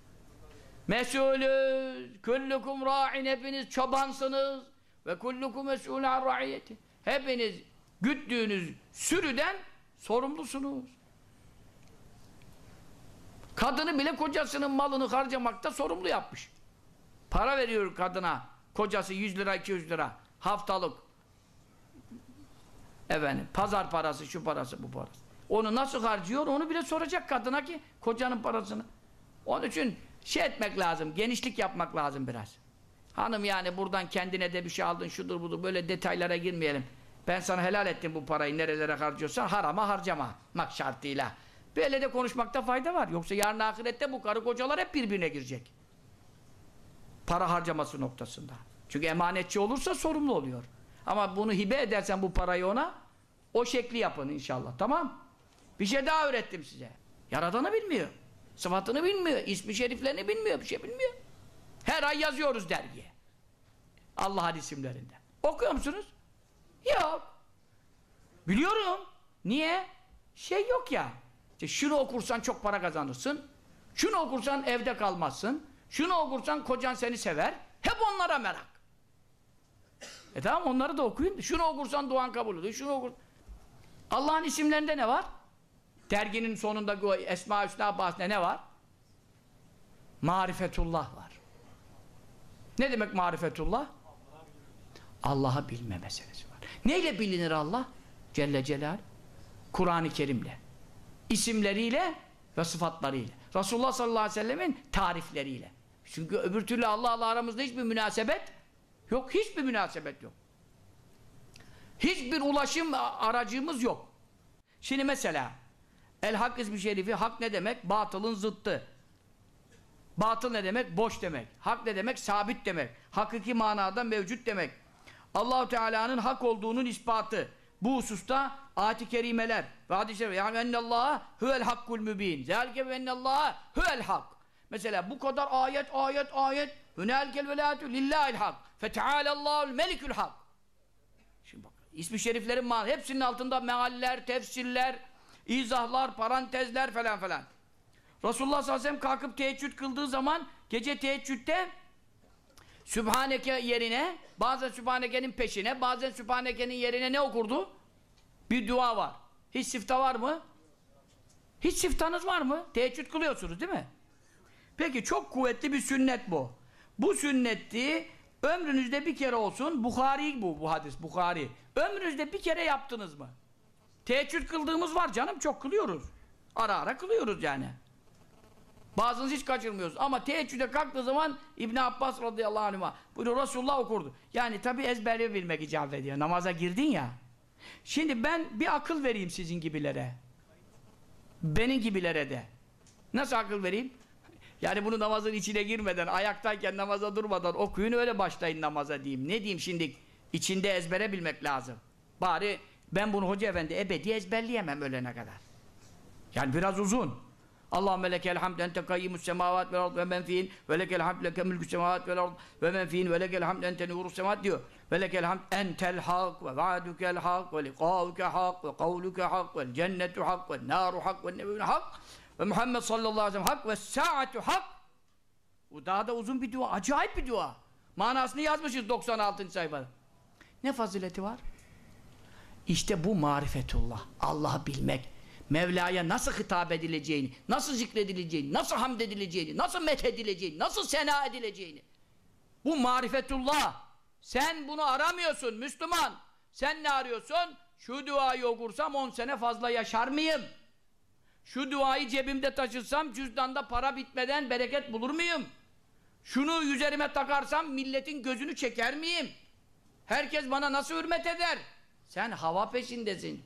mesulü, kullukum ra'in, hepiniz çobansınız. Ve kullukum mesulü an ra'iyeti. Hepiniz güttüğünüz sürüden sorumlusunuz. Kadını bile kocasının malını harcamakta sorumlu yapmış. Para veriyor kadına. Kocası 100 lira, 200 lira. Haftalık. Efendim, pazar parası, şu parası, bu parası. Onu nasıl harcıyor, onu bile soracak kadına ki kocanın parasını. Onun için şey etmek lazım, genişlik yapmak lazım biraz. Hanım yani buradan kendine de bir şey aldın, şudur budur, böyle detaylara girmeyelim. Ben sana helal ettim bu parayı, nerelere harcıyorsan harama harcamamak şartıyla. Böyle de konuşmakta fayda var. Yoksa yarın ahirette bu karı kocalar hep birbirine girecek. Para harcaması noktasında. Çünkü emanetçi olursa sorumlu oluyor. Ama bunu hibe edersen bu parayı ona, o şekli yapın inşallah. Tamam? Bir şey daha öğrettim size. Yaradanı bilmiyor. Sıfatını bilmiyor. İsmi şeriflerini bilmiyor. Bir şey bilmiyor. Her ay yazıyoruz dergiye. Allah'ın isimlerinden. Okuyor musunuz? Yok. Biliyorum. Niye? Şey yok ya. İşte şunu okursan çok para kazanırsın. Şunu okursan evde kalmazsın. Şunu okursan kocan seni sever. Hep onlara merak. Tamam, onları da okuyun. Şunu okursan duan kabul olur. Şunu okur. Allah'ın isimlerinde ne var? Derginin sonunda Esma-i Hüsna bahsinde ne var? Marifetullah var. Ne demek marifetullah? Allah'ı bilme meselesi var. Neyle bilinir Allah? Celle Celal. Kur'an-ı Kerim'le. İsimleriyle ve sıfatlarıyla. Resulullah sallallahu aleyhi ve sellemin tarifleriyle. Çünkü öbür türlü Allah'la aramızda hiçbir münasebet Yok, hiçbir münasebet yok. Hiçbir ulaşım aracımız yok. Şimdi mesela El-Hak ismi şerifi, hak ne demek? Batılın zıttı. Batıl ne demek? Boş demek. Hak ne demek? Sabit demek. Hakiki manada mevcut demek. Allah-u Teala'nın hak olduğunun ispatı. Bu hususta ayet-i kerimeler ve hadis-i şerif. Yani ennallâhe huvel hakkul mübîn. Zâlike ve ennallâhe huvel hak. Mesela bu kadar ayet. Hünâlkel velâtü lillâhil hak. Feteâlellâhul melikül hak. Şimdi bak, ismi şeriflerin hepsinin altında mealler, tefsirler, izahlar, parantezler falan. Resulullah sallallahu aleyhi ve sellem kalkıp teheccüd kıldığı zaman gece teheccüdde Sübhaneke yerine, bazen Sübhaneke'nin peşine, bazen Sübhaneke'nin yerine ne okurdu? Bir dua var. Hiç sifta var mı? Hiç siftanız var mı? Teheccüd kılıyorsunuz değil mi? Peki çok kuvvetli bir sünnet bu. Bu sünneti ömrünüzde bir kere olsun, Bukhari bu hadis, Bukhari. Ömrünüzde bir kere yaptınız mı? Teheccüd kıldığımız var canım, çok kılıyoruz. Ara kılıyoruz yani. Bazınız hiç kaçırmıyoruz. Ama teheccüde kalktığı zaman İbn Abbas radıyallahu anh'a buyuruyor, Resulullah okurdu. Yani tabi ezberle bilmek icap ediyor. Namaza girdin ya. Şimdi ben bir akıl vereyim sizin gibilere. Benim gibilere de. Nasıl akıl vereyim? Yani bunu namazın içine girmeden, ayaktayken namaza durmadan okuyun, öyle başlayın namaza diyeyim. Ne diyeyim şimdi? İçinde ezbere bilmek lazım. Bari ben bunu hoca efendi ebedi ezberleyemem ölene kadar. Yani biraz uzun. Allahümme lekel hamd ente kayyimus semavat vel ard ve men fihin ve lekel hamd leke mülkü semavat vel ard ve men fihin ve lekel hamd ente nurus semavat diyor. Ve lekel hamd entel hak ve va'dukel hak ve liqa'uke hak ve kavluke hak ve cennetu hak ve naru hak ve nebiyyun hak ve Muhammed sallallahu aleyhi ve sellem hak ve sa'atu hak. Bu daha da uzun bir dua, acayip bir dua. Manasını yazmışız 96. sayfada. Ne fazileti var? İşte bu marifetullah. Allah'ı bilmek. Mevla'ya nasıl hitap edileceğini, nasıl zikredileceğini, nasıl hamd edileceğini, nasıl methedileceğini, nasıl sena edileceğini. Bu marifetullah. Sen bunu aramıyorsun Müslüman. Sen ne arıyorsun? Şu duayı okursam 10 sene fazla yaşar mıyım? Şu duayı cebimde taşırsam cüzdanda para bitmeden bereket bulur muyum? Şunu üzerime takarsam milletin gözünü çeker miyim? Herkes bana nasıl hürmet eder? Sen hava peşindesin.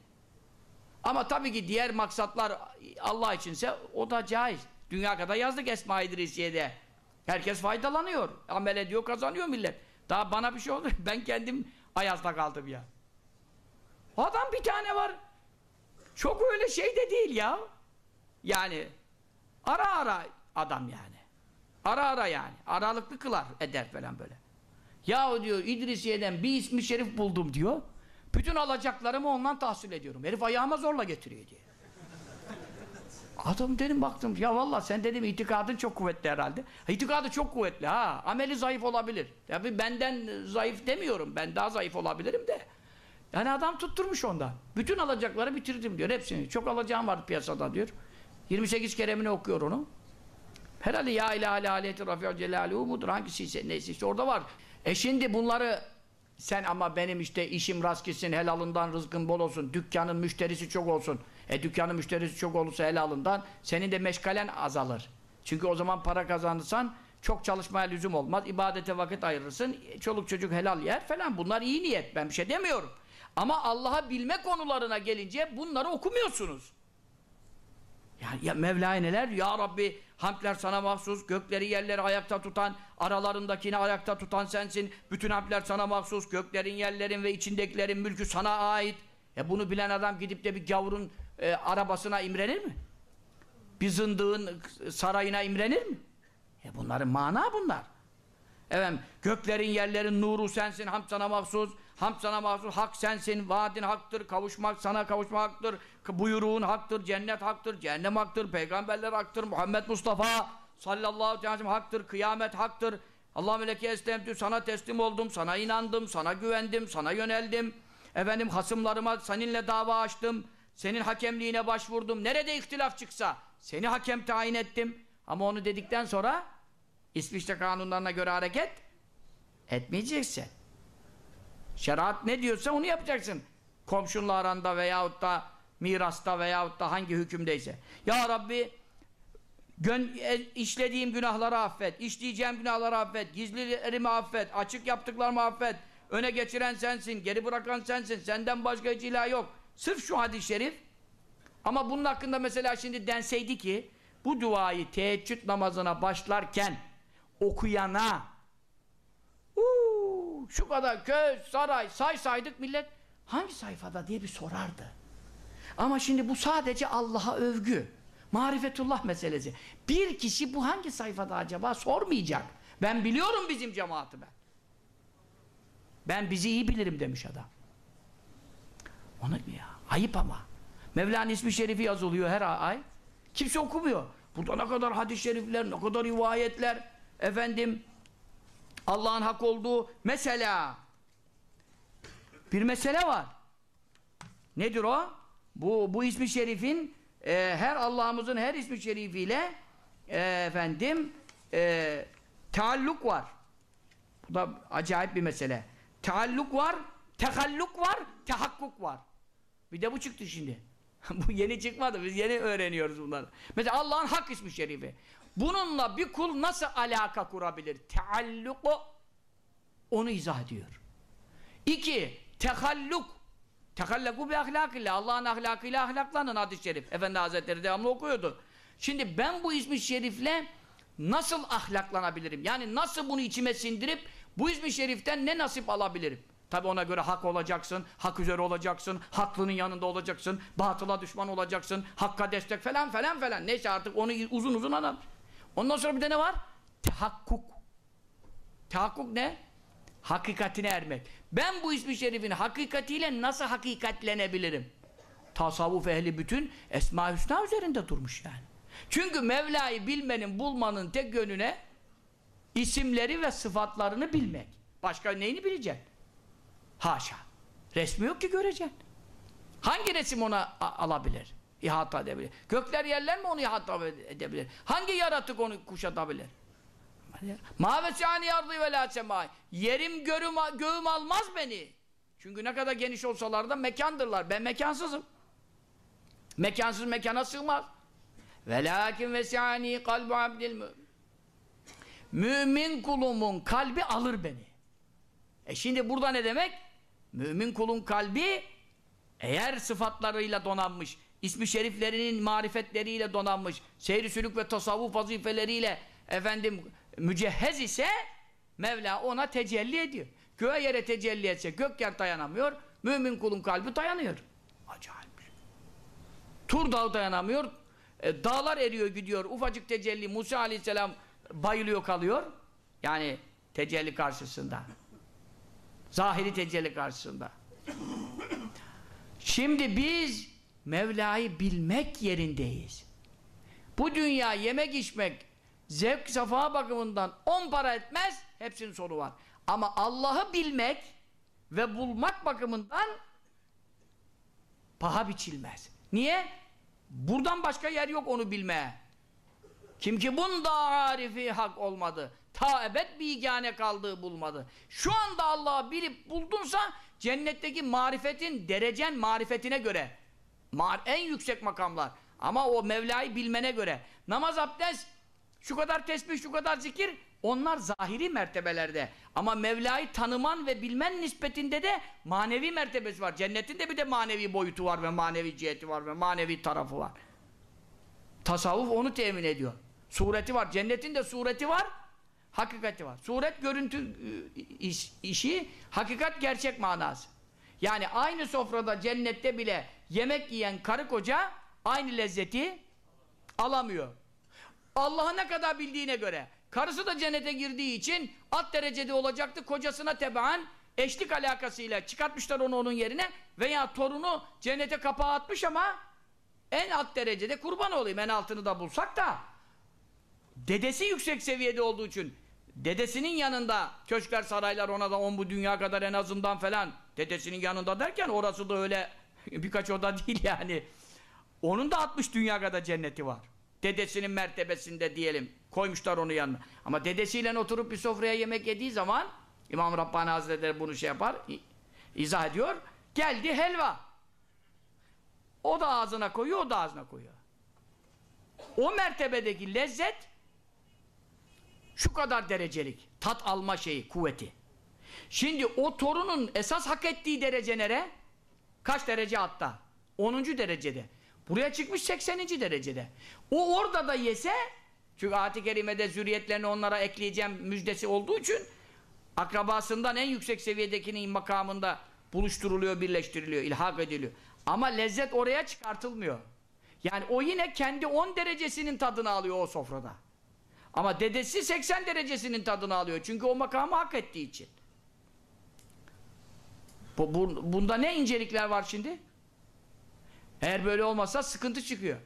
Ama tabii ki diğer maksatlar Allah içinse o da caiz. Dünya kadar yazdık Esma-i İdrisiye'de. Herkes faydalanıyor. Amel ediyor, kazanıyor millet. Daha bana bir şey oldu. Ben kendim ayazda kaldım ya. Adam bir tane var. Çok öyle şey de değil ya. Yani ara adam yani. Ara yani. Aralıklı kılar eder falan böyle. Yahu diyor İdrisiye'den bir ismi şerif buldum diyor. Bütün alacaklarımı ondan tahsil ediyorum. Herif ayağıma zorla getiriyor diye. Adam dedim baktım ya vallahi sen dedim itikadın çok kuvvetli herhalde. İtikadı çok kuvvetli ha. Ameli zayıf olabilir. Tabii benden zayıf demiyorum. Ben daha zayıf olabilirim de. Yani adam tutturmuş ondan. Bütün alacakları bitirdim diyor hepsini. Çok alacağım var piyasada diyor. 28 keremini okuyor onu. Herhalde ya ilahe aleyhi rafi'u celaluhu mudur? Hangisiyse neyse işte orada var. Şimdi bunları sen ama benim işte işim rast gitsin, helalından rızkın bol olsun, dükkanın müşterisi çok olsun. Dükkanın müşterisi çok olursa helalından senin de meşgalen azalır. Çünkü o zaman para kazanırsan çok çalışmaya lüzum olmaz. İbadete vakit ayırırsın. Çoluk çocuk helal yer falan. Bunlar iyi niyet. Ben bir şey demiyorum. Ama Allah'a bilme konularına gelince bunları okumuyorsunuz. Yani ya Mevla'ya neler? Ya Rabbi hamdler sana mahsus, gökleri yerleri ayakta tutan, aralarındakini ayakta tutan sensin. Bütün hamdler sana mahsus, göklerin yerlerin ve içindekilerin mülkü sana ait. Bunu bilen adam gidip de bir gavurun arabasına imrenir mi? Bir zındığın sarayına imrenir mi? Bunların mana bunlar. Efendim, göklerin yerlerin nuru sensin, hamd sana mahsus, hamd sana mahsus, hak sensin, vaadin haktır, kavuşmak sana kavuşmak haktır, buyruğun haktır, cennet haktır, cehennem haktır, peygamberler haktır, Muhammed Mustafa sallallahu aleyhi ve sellem haktır, kıyamet haktır. Allahümme leke eslemtü, sana teslim oldum, sana inandım, sana güvendim, sana yöneldim. Efendim, hasımlarıma seninle dava açtım, senin hakemliğine başvurdum. Nerede ihtilaf çıksa seni hakem tayin ettim. Ama onu dedikten sonra İsviçre kanunlarına göre hareket etmeyeceksin. Şeriat ne diyorsa onu yapacaksın. Komşunla aranda veyahut da mirasta veyahut da hangi hükümdeyse. Ya Rabbi işlediğim günahları affet, işleyeceğim günahları affet, gizlilerimi affet, açık yaptıklarımı affet, öne geçiren sensin, geri bırakan sensin, senden başka hiç ilah yok. Sırf şu hadis-i şerif. Ama bunun hakkında mesela şimdi denseydi ki bu duayı teheccüd namazına başlarken okuyana şu kadar köy, saray saydık millet hangi sayfada diye bir sorardı. Ama şimdi bu sadece Allah'a övgü. Marifetullah meselesi. Bir kişi bu hangi sayfada acaba sormayacak. Ben biliyorum bizim cemaati ben. Ben bizi iyi bilirim demiş adam. Onu ya ayıp ama. Mevla'nın ismi şerifi yazılıyor her ay. Kimse okumuyor. Burada ne kadar hadis-i şerifler, ne kadar rivayetler. Efendim Allah'ın hak olduğu mesela bir mesele var. Nedir o? Bu ismi şerifin her Allah'ımızın her ismi şerifiyle taalluk var. Bu da acayip bir mesele. Taalluk var, tehalluk var, tehakkuk var. Bir de bu çıktı şimdi. Bu yeni çıkmadı. Biz yeni öğreniyoruz bunları. Mesela Allah'ın hak ismi şerifi. Bununla bir kul nasıl alaka kurabilir? Tealluku onu izah ediyor. 2. Tehalluk. Tehallaku bi ahlakillah. Allah'ın ahlakıyla ahlaklanın hadis-i şerif. Efendi Hazretleri devamlı okuyordu. Şimdi ben bu ismi şerifle nasıl ahlaklanabilirim? Yani nasıl bunu içime sindirip bu ismi şeriften ne nasip alabilirim? Tabi ona göre hak olacaksın, hak üzere olacaksın, haklının yanında olacaksın, batıla düşman olacaksın, hakka destek falan falan falan. Neyse artık onu uzun uzun anlat. Ondan sonra bir de ne var? Tehakkuk. Tehakkuk ne? Hakikatine ermek. Ben bu ismi şerifin hakikatiyle nasıl hakikatlenebilirim? Tasavvuf ehli bütün Esma-i Hüsna üzerinde durmuş yani. Çünkü Mevla'yı bilmenin, bulmanın tek yönüne isimleri ve sıfatlarını bilmek. Başka neyini bileceksin? Haşa. Resmi yok ki göreceksin. Hangi resim ona alabilir? İhata edebilir. Gökler yerler mi onu ihata edebilir? Hangi yaratık onu kuşatabilir? Ma vesani ardı ve la semai. Yerim göğüm almaz beni. Çünkü ne kadar geniş olsalar da mekandırlar. Ben mekansızım. Mekansız mekana sığmaz. Velakin vesani kalbu abdil mümin. Mümin kulumun kalbi alır beni. Şimdi burada ne demek? Mümin kulun kalbi eğer sıfatlarıyla donanmış, ismi şeriflerinin marifetleriyle donanmış, seyri sülük ve tasavvuf vazifeleriyle mücehhez ise Mevla ona tecelli ediyor. Göğe yere tecelli etse gök yer dayanamıyor, mümin kulun kalbi dayanıyor. Acayip. Tur dağı dayanamıyor, dağlar eriyor gidiyor, ufacık tecelli, Musa aleyhisselam bayılıyor kalıyor. Yani tecelli karşısında. Zahiri tecelli karşısında. Şimdi biz Mevla'yı bilmek yerindeyiz. Bu dünya yemek içmek, zevk safa bakımından 10 para etmez, hepsinin sonu var. Ama Allah'ı bilmek ve bulmak bakımından paha biçilmez. Niye? Buradan başka yer yok onu bilmeye. Kim ki bunda arifi hak olmadı, ta ebed bigane kaldığı bulmadı. Şu anda Allah'ı bilip buldunsa cennetteki marifetin, derecen marifetine göre en yüksek makamlar. Ama o Mevla'yı bilmene göre namaz, abdest, şu kadar tesbih, şu kadar zikir, onlar zahiri mertebelerde. Ama Mevla'yı tanıman ve bilmen nispetinde de manevi mertebesi var. Cennetin de bir de manevi boyutu var ve manevi ciheti var ve manevi tarafı var. Tasavvuf onu temin ediyor. Sureti var. Cennetin de sureti var, hakikati var. Suret görüntü işi, hakikat gerçek manası. Yani aynı sofrada cennette bile yemek yiyen karı koca aynı lezzeti alamıyor. Allah'ı ne kadar bildiğine göre. Karısı da cennete girdiği için alt derecede olacaktı. Kocasına tebaan eşlik alakasıyla çıkartmışlar onu onun yerine veya torunu cennete kapağı atmış ama en alt derecede kurban olayım. En altını da bulsak da dedesi yüksek seviyede olduğu için dedesinin yanında köşkler, saraylar ona da bu dünya kadar en azından falan dedesinin yanında derken orası da öyle birkaç oda değil yani. Onun da 60 dünya kadar cenneti var. Dedesinin mertebesinde diyelim. Koymuşlar onu yanına. Ama dedesiyle oturup bir sofraya yemek yediği zaman İmam Rabbani Hazretleri bunu şey yapar, izah ediyor. Geldi helva. O da ağzına koyuyor, o da ağzına koyuyor. O mertebedeki lezzet şu kadar derecelik. Tat alma şeyi, kuvveti. Şimdi o torunun esas hak ettiği derece nere? Kaç derece hatta? 10. derecede. Buraya çıkmış 80. derecede. O orada da yese, çünkü ayet-i kerimede zürriyetlerini onlara ekleyeceğim müjdesi olduğu için akrabasından en yüksek seviyedekinin makamında buluşturuluyor, birleştiriliyor, ilhak ediliyor. Ama lezzet oraya çıkartılmıyor. Yani o yine kendi 10 derecesinin tadını alıyor o sofrada. Ama dedesi 80 derecesinin tadını alıyor. Çünkü o makamı hak ettiği için. Bunda ne incelikler var şimdi? Eğer böyle olmazsa sıkıntı çıkıyor.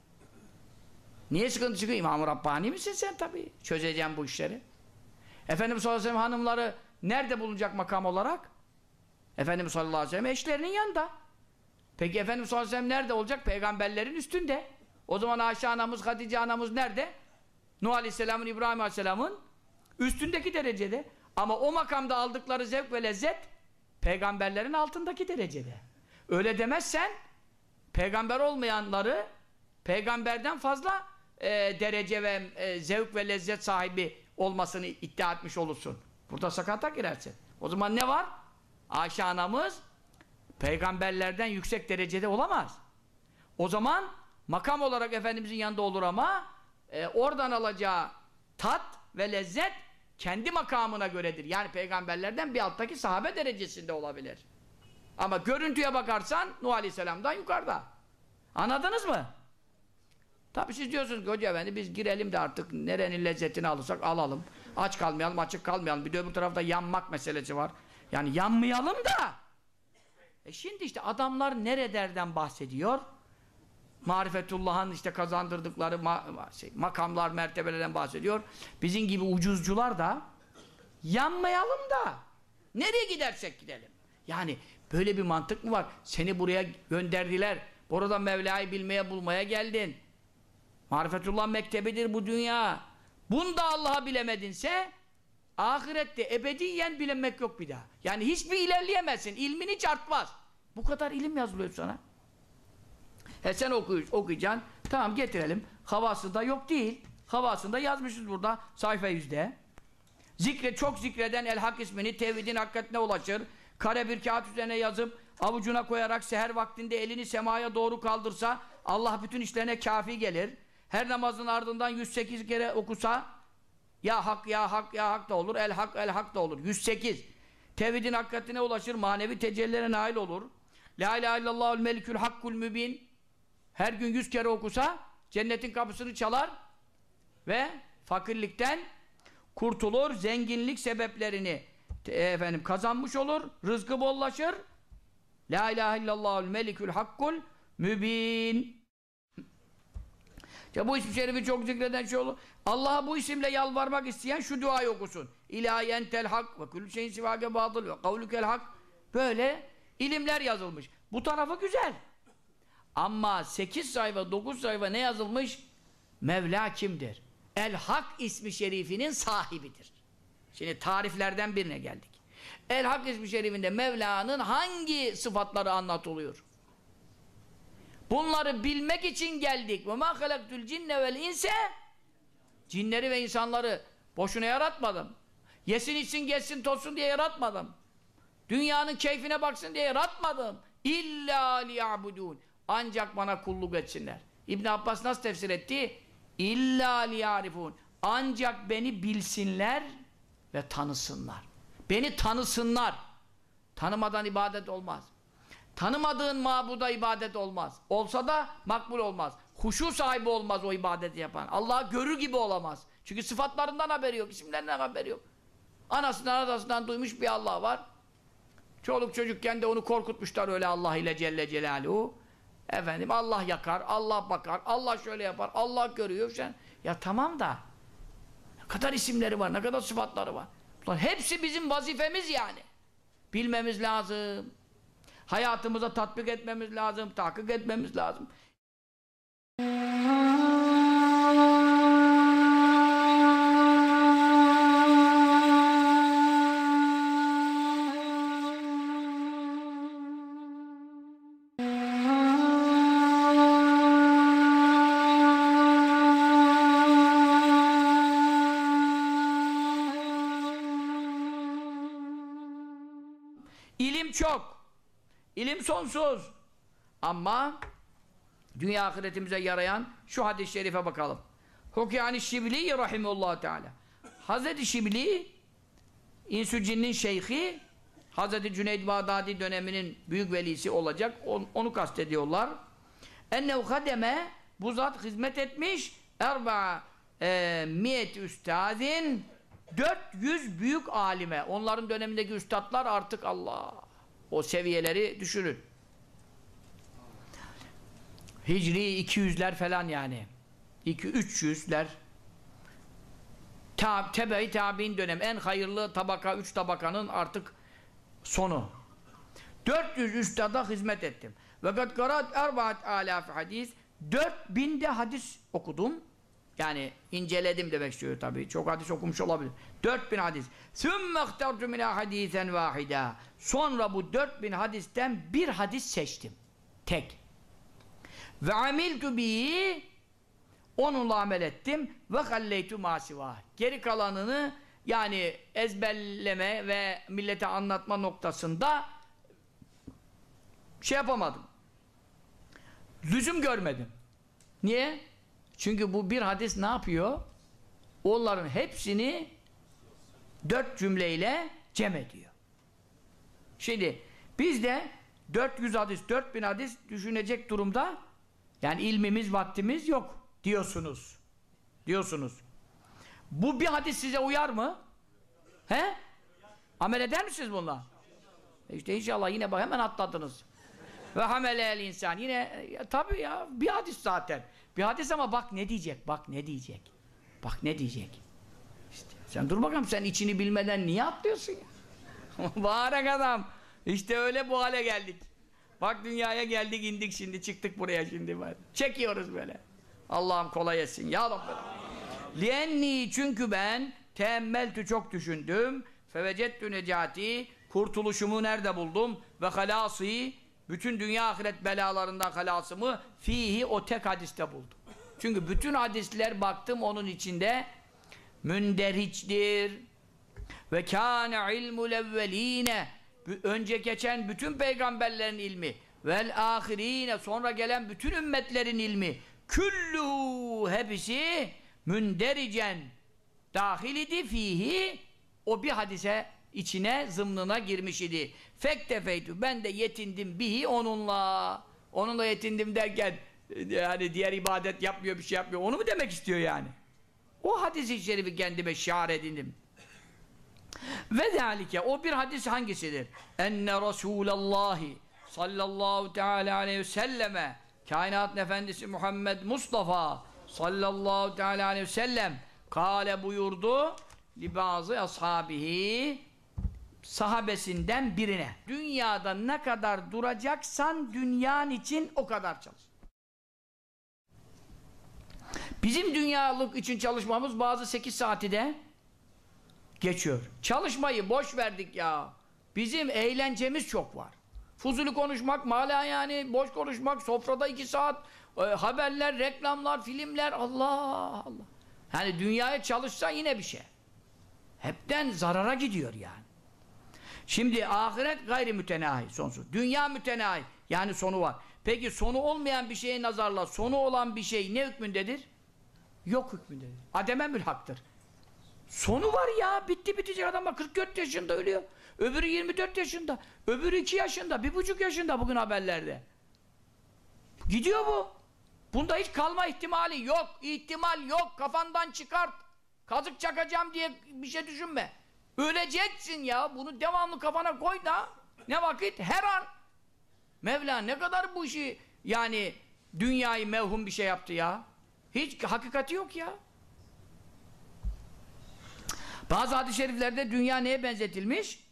Niye sıkıntı çıkıyor? İmam-ı Rabbani misin sen tabii? Çözeceğim bu işleri. Efendimiz sallallahu aleyhi ve sellem hanımları nerede bulunacak makam olarak? Efendimiz sallallahu aleyhi ve sellem eşlerinin yanında. Peki Efendimiz sallallahu aleyhi ve sellem nerede olacak? Peygamberlerin üstünde. O zaman Ayşe anamız, Hatice anamız nerede? Nuh aleyhisselamın, İbrahim aleyhisselamın üstündeki derecede. Ama o makamda aldıkları zevk ve lezzet peygamberlerin altındaki derecede. Öyle demezsen peygamber olmayanları peygamberden fazla derece ve zevk ve lezzet sahibi olmasını iddia etmiş olursun. Burada sakata girersin. O zaman ne var? Ayşe anamız peygamberlerden yüksek derecede olamaz. O zaman makam olarak Efendimizin yanında olur ama oradan alacağı tat ve lezzet kendi makamına göredir. Yani peygamberlerden bir alttaki sahabe derecesinde olabilir. Ama görüntüye bakarsan Nuh Aleyhisselam'dan yukarıda. Anladınız mı? Tabi siz diyorsunuz ki hoca efendi biz girelim de artık nerenin lezzetini alırsak alalım. Aç kalmayalım, açık kalmayalım. Bir de öbür tarafta yanmak meselesi var. Yani yanmayalım da. Şimdi işte adamlar nerelerden bahsediyor? Marifetullah'ın işte kazandırdıkları makamlar, mertebelerden bahsediyor. Bizim gibi ucuzcular da yanmayalım da nereye gidersek gidelim. Yani böyle bir mantık mı var? Seni buraya gönderdiler. Burada Mevla'yı bilmeye bulmaya geldin. Marifetullah mektebidir bu dünya. Bunda Allah'ı bilemedinse ahirette ebediyen bilemek yok bir daha. Yani hiçbir ilerleyemezsin. İlmin hiç artmaz. Bu kadar ilim yazılıyor sana. Sen okuyacaksın. Tamam getirelim. Havası da yok değil. Havasında yazmışız burada sayfa 100'de. Çok zikreden El-Hak ismini tevhidin hakikatine ulaşır. Kare bir kağıt üzerine yazıp avucuna koyarak seher vaktinde elini semaya doğru kaldırsa Allah bütün işlerine kafi gelir. Her namazın ardından 108 kere okusa ya hak ya hak ya hak da olur. El-Hak el-Hak da olur. 108. Tevhidin hakikatine ulaşır. Manevi tecellilere nail olur. La ilahe illallahul melikül hakkul mübin. Her gün 100 kere okusa cennetin kapısını çalar ve fakirlikten kurtulur, zenginlik sebeplerini kazanmış olur, rızkı bollaşır. La ilahe illallahul melikül hakkul mübin. Ya bu isim şerifi çok zikreden şey olur. Allah'a bu isimle yalvarmak isteyen şu duayı okusun. İlahi entel hak ve kulü şeyin sivâge bâdıl ve kavlükel hak. Böyle ilimler yazılmış. Bu tarafı güzel. Ama 8 sayfa, 9 sayfa ne yazılmış? Mevla kimdir? El-Hak ismi şerifinin sahibidir. Şimdi tariflerden birine geldik. El-Hak ismi şerifinde Mevla'nın hangi sıfatları anlatılıyor? Bunları bilmek için geldik. وَمَا خَلَقْتُ الْجِنَّ وَالْاِنْسَ Cinleri ve insanları boşuna yaratmadım. Yesin içsin geçsin tozsun diye yaratmadım. Dünyanın keyfine baksın diye yaratmadım. İlla liya'budun. Ancak bana kulluk etsinler. İbn Abbas nasıl tefsir etti? İlla liya'rifun. Ancak beni bilsinler ve tanısınlar. Beni tanısınlar. Tanımadan ibadet olmaz. Tanımadığın mabuda ibadet olmaz. Olsa da makbul olmaz. Huşu sahibi olmaz o ibadeti yapan. Allah'ı görür gibi olamaz. Çünkü sıfatlarından haberi yok, isimlerinden haberi yok. Anasından adasından duymuş bir Allah var. Çoluk çocukken de onu korkutmuşlar öyle Allah ile Celle Celaluhu. Efendim Allah yakar, Allah bakar, Allah şöyle yapar, Allah görüyor. Sen... Ya tamam da ne kadar isimleri var, ne kadar sıfatları var. Bunlar hepsi bizim vazifemiz yani. Bilmemiz lazım. Hayatımıza tatbik etmemiz lazım, tahkik etmemiz lazım. çok. İlim sonsuz. Ama dünya ahiretimize yarayan şu hadis-i şerife bakalım. Hukâni Şibli rahimehullah teâlâ. Hazreti Şibli İnsü Cinnin şeyhi Hazreti Cüneyd Bağdadi döneminin büyük velisi olacak. Onu kastediyorlar. Ennehu kademe bu zat hizmet etmiş erba'a miyet üstadin 400 büyük alime. Onların dönemindeki üstadlar artık Allah. O seviyeleri düşünün. Hicri 200'ler falan yani. 200-300'ler. Tebe-i tabi'in dönemi. En hayırlı tabaka, 3 tabakanın artık sonu. 400 üstada hizmet ettim. Ve kad karat erbaat alaf hadis. 4000 de hadis okudum. Yani inceledim demek istiyor tabii. Çok hadis okumuş olabilir. 4000 hadis. Sümme ihtartu minâ hadîsen vâhidâ. Sonra bu 4000 hadisten bir hadis seçtim. Tek. Ve amiltu bihi onunla amel ettim. Ve halleytu mâsivâ. Geri kalanını yani ezberleme ve millete anlatma noktasında şey yapamadım. Lüzum görmedim. Niye? Çünkü bu bir hadis ne yapıyor? Onların hepsini 4 cümleyle cem ediyor. Şimdi biz de 400 hadis, 4000 hadis düşünecek durumda yani ilmimiz, vaktimiz yok diyorsunuz. Diyorsunuz. Bu bir hadis size uyar mı? He? Amel eder misiniz bununla? İşte inşallah yine bak hemen atladınız. Ve hamelel insan. Yine tabii ya bir hadis zaten. Bir hadis ama bak ne diyecek? Bak ne diyecek? Bak ne diyecek? İşte sen dur bakalım sen içini bilmeden niye atlıyorsun ya? Mübarek adam. İşte öyle bu hale geldik. Bak dünyaya geldik indik şimdi çıktık buraya şimdi. Çekiyoruz böyle. Allah'ım kolay etsin ya Rabbi. Lienni çünkü ben teemmeltü çok düşündüm. Fevecettü necati kurtuluşumu nerede buldum? Ve halâsî bütün dünya ahiret belalarından halasımı fihi o tek hadiste buldum. Çünkü bütün hadisler baktım onun içinde münderiçtir. Ve kâne ilmul evvelîne önce geçen bütün peygamberlerin ilmi vel ahirîne sonra gelen bütün ümmetlerin ilmi küllü hepsi mündericen dahil idi fihi o bir hadise içine zımnına girmiş idi. Fektefeytü ben de yetindim bihi onunla. Onunla yetindim derken yani diğer ibadet yapmıyor bir şey yapmıyor. Onu mu demek istiyor yani? O hadis-i şerifi kendime şiar edindim. Ve zâlike o bir hadis hangisidir? Enne Rasûlallâhi sallallahu teâlâ aleyhi ve selleme kainatın efendisi Muhammed Mustafa sallallahu teâlâ aleyhi ve sellem kâle buyurdu li bazı ashabihi sahabesinden birine dünyada ne kadar duracaksan dünyan için o kadar çalış. Bizim dünyalık için çalışmamız bazı 8 saati de geçiyor. Çalışmayı boş verdik ya. Bizim eğlencemiz çok var. Fuzuli konuşmak, mala yani boş konuşmak, sofrada 2 saat, haberler, reklamlar, filmler, Allah Allah. Yani dünyaya çalışsa yine bir şey. Hepten zarara gidiyor yani. Şimdi ahiret gayri mütenahi, sonsuz. Dünya mütenahi, yani sonu var. Peki sonu olmayan bir şeye nazarla sonu olan bir şey ne hükmündedir? Yok hükmündedir. Ademe mülhaktır. Sonu var ya, bitti bitecek adam 44 yaşında ölüyor. Öbürü 24 yaşında, öbürü 2 yaşında, 1,5 yaşında bugün haberlerde. Gidiyor bu. Bunda hiç kalma ihtimali yok, ihtimal yok, kafandan çıkart. Kazık çakacağım diye bir şey düşünme. Öleceksin ya, bunu devamlı kafana koy da ne vakit? Her an. Mevla ne kadar bu işi yani dünyayı mevhum bir şey yaptı ya. Hiç hakikati yok ya. Bazı hadis-i şeriflerde dünya neye benzetilmiş?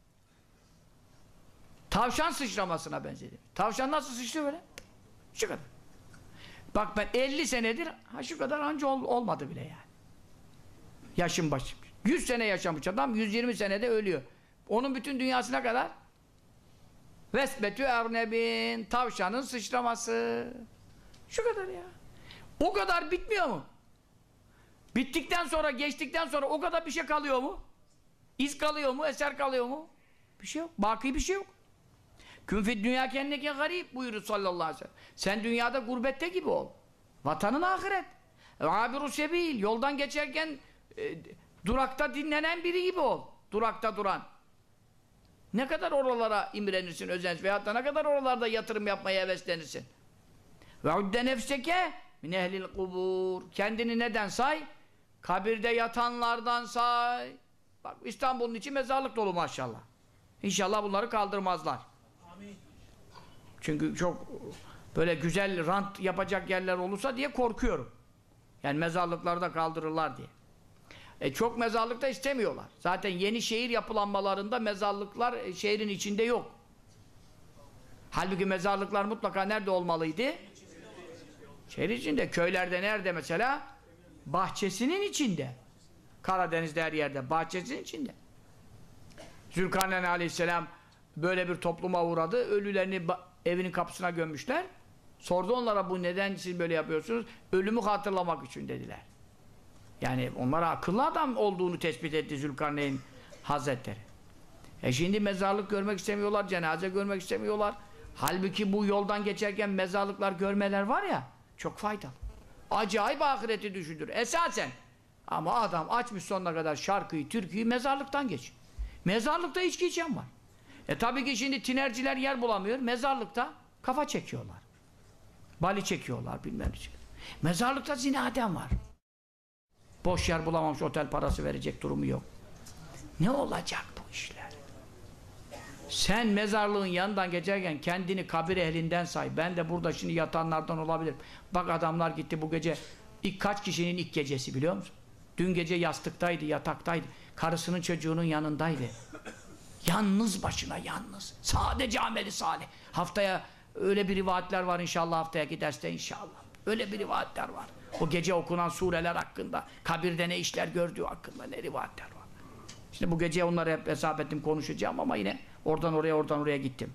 Tavşan sıçramasına benzetilmiş. Tavşan nasıl sıçrıyor böyle? Şu kadar. Bak ben 50 senedir şu kadar anca olmadı bile yani. Yaşım başım. 100 sene yaşamış adam 120 senede ölüyor. Onun bütün dünyasına kadar vesbetü ernebin tavşanın sıçraması. Şu kadar ya. O kadar bitmiyor mu? Bittikten sonra, geçtikten sonra o kadar bir şey kalıyor mu? İz kalıyor mu? Eser kalıyor mu? Bir şey yok. Baki bir şey yok. Kün fid dünya kendike garip buyurur sallallahu aleyhi ve sellem. Sen dünyada gurbette gibi ol. Vatanın ahiret. Abiru sebil, yoldan geçerken durakta dinlenen biri gibi ol. Durakta duran. Ne kadar oralara imrenirsin, özenirsin veyahut da ne kadar oralarda yatırım yapmaya heveslenirsin. Ve udde nefseke min ehlil kubur. Kendini neden say? Kabirde yatanlardan say. Bak İstanbul'un içi mezarlık dolu maşallah. İnşallah bunları kaldırmazlar. Amin. Çünkü çok böyle güzel rant yapacak yerler olursa diye korkuyorum. Yani mezarlıklarda kaldırırlar diye. Çok mezarlık da istemiyorlar. Zaten yeni şehir yapılanmalarında mezarlıklar şehrin içinde yok. Halbuki mezarlıklar mutlaka nerede olmalıydı? Şehir içinde. Köylerde nerede mesela? Bahçesinin içinde. Karadeniz'de her yerde. Bahçesinin içinde. Zülkarneyn aleyhisselam böyle bir topluma uğradı. Ölülerini evinin kapısına gömmüşler. Sordu onlara, bu neden siz böyle yapıyorsunuz? Ölümü hatırlamak için dediler. Yani onlara akıllı adam olduğunu tespit etti Zülkarneyn Hazretleri. Şimdi mezarlık görmek istemiyorlar, cenaze görmek istemiyorlar. Halbuki bu yoldan geçerken mezarlıklar görmeler var ya, çok faydalı. Acayip ahireti düşündür esasen. Ama adam açmış sonuna kadar şarkıyı, türküyü mezarlıktan geç. Mezarlıkta içki içen var. Tabii ki şimdi tinerciler yer bulamıyor. Mezarlıkta kafa çekiyorlar. Bali çekiyorlar, bilmem ne. Mezarlıkta zinaden var. Boş yer bulamamış, otel parası verecek durumu yok. Ne olacak bu işler? Sen mezarlığın yanından geçerken kendini kabir ehlinden say. Ben de burada şimdi yatanlardan olabilirim. Bak adamlar gitti bu gece. Kaç kişinin ilk gecesi biliyor musun? Dün gece yastıktaydı, yataktaydı. Karısının çocuğunun yanındaydı. Yalnız başına, yalnız. Sadece ameli salih. Haftaya öyle bir rivayetler var inşallah, haftaki derste inşallah. Öyle bir rivayetler var. O gece okunan sureler hakkında, kabirde ne işler gördüğü hakkında ne rivayetler var. Şimdi bu gece onları hep hesap ettim, konuşacağım ama yine oradan oraya gittim.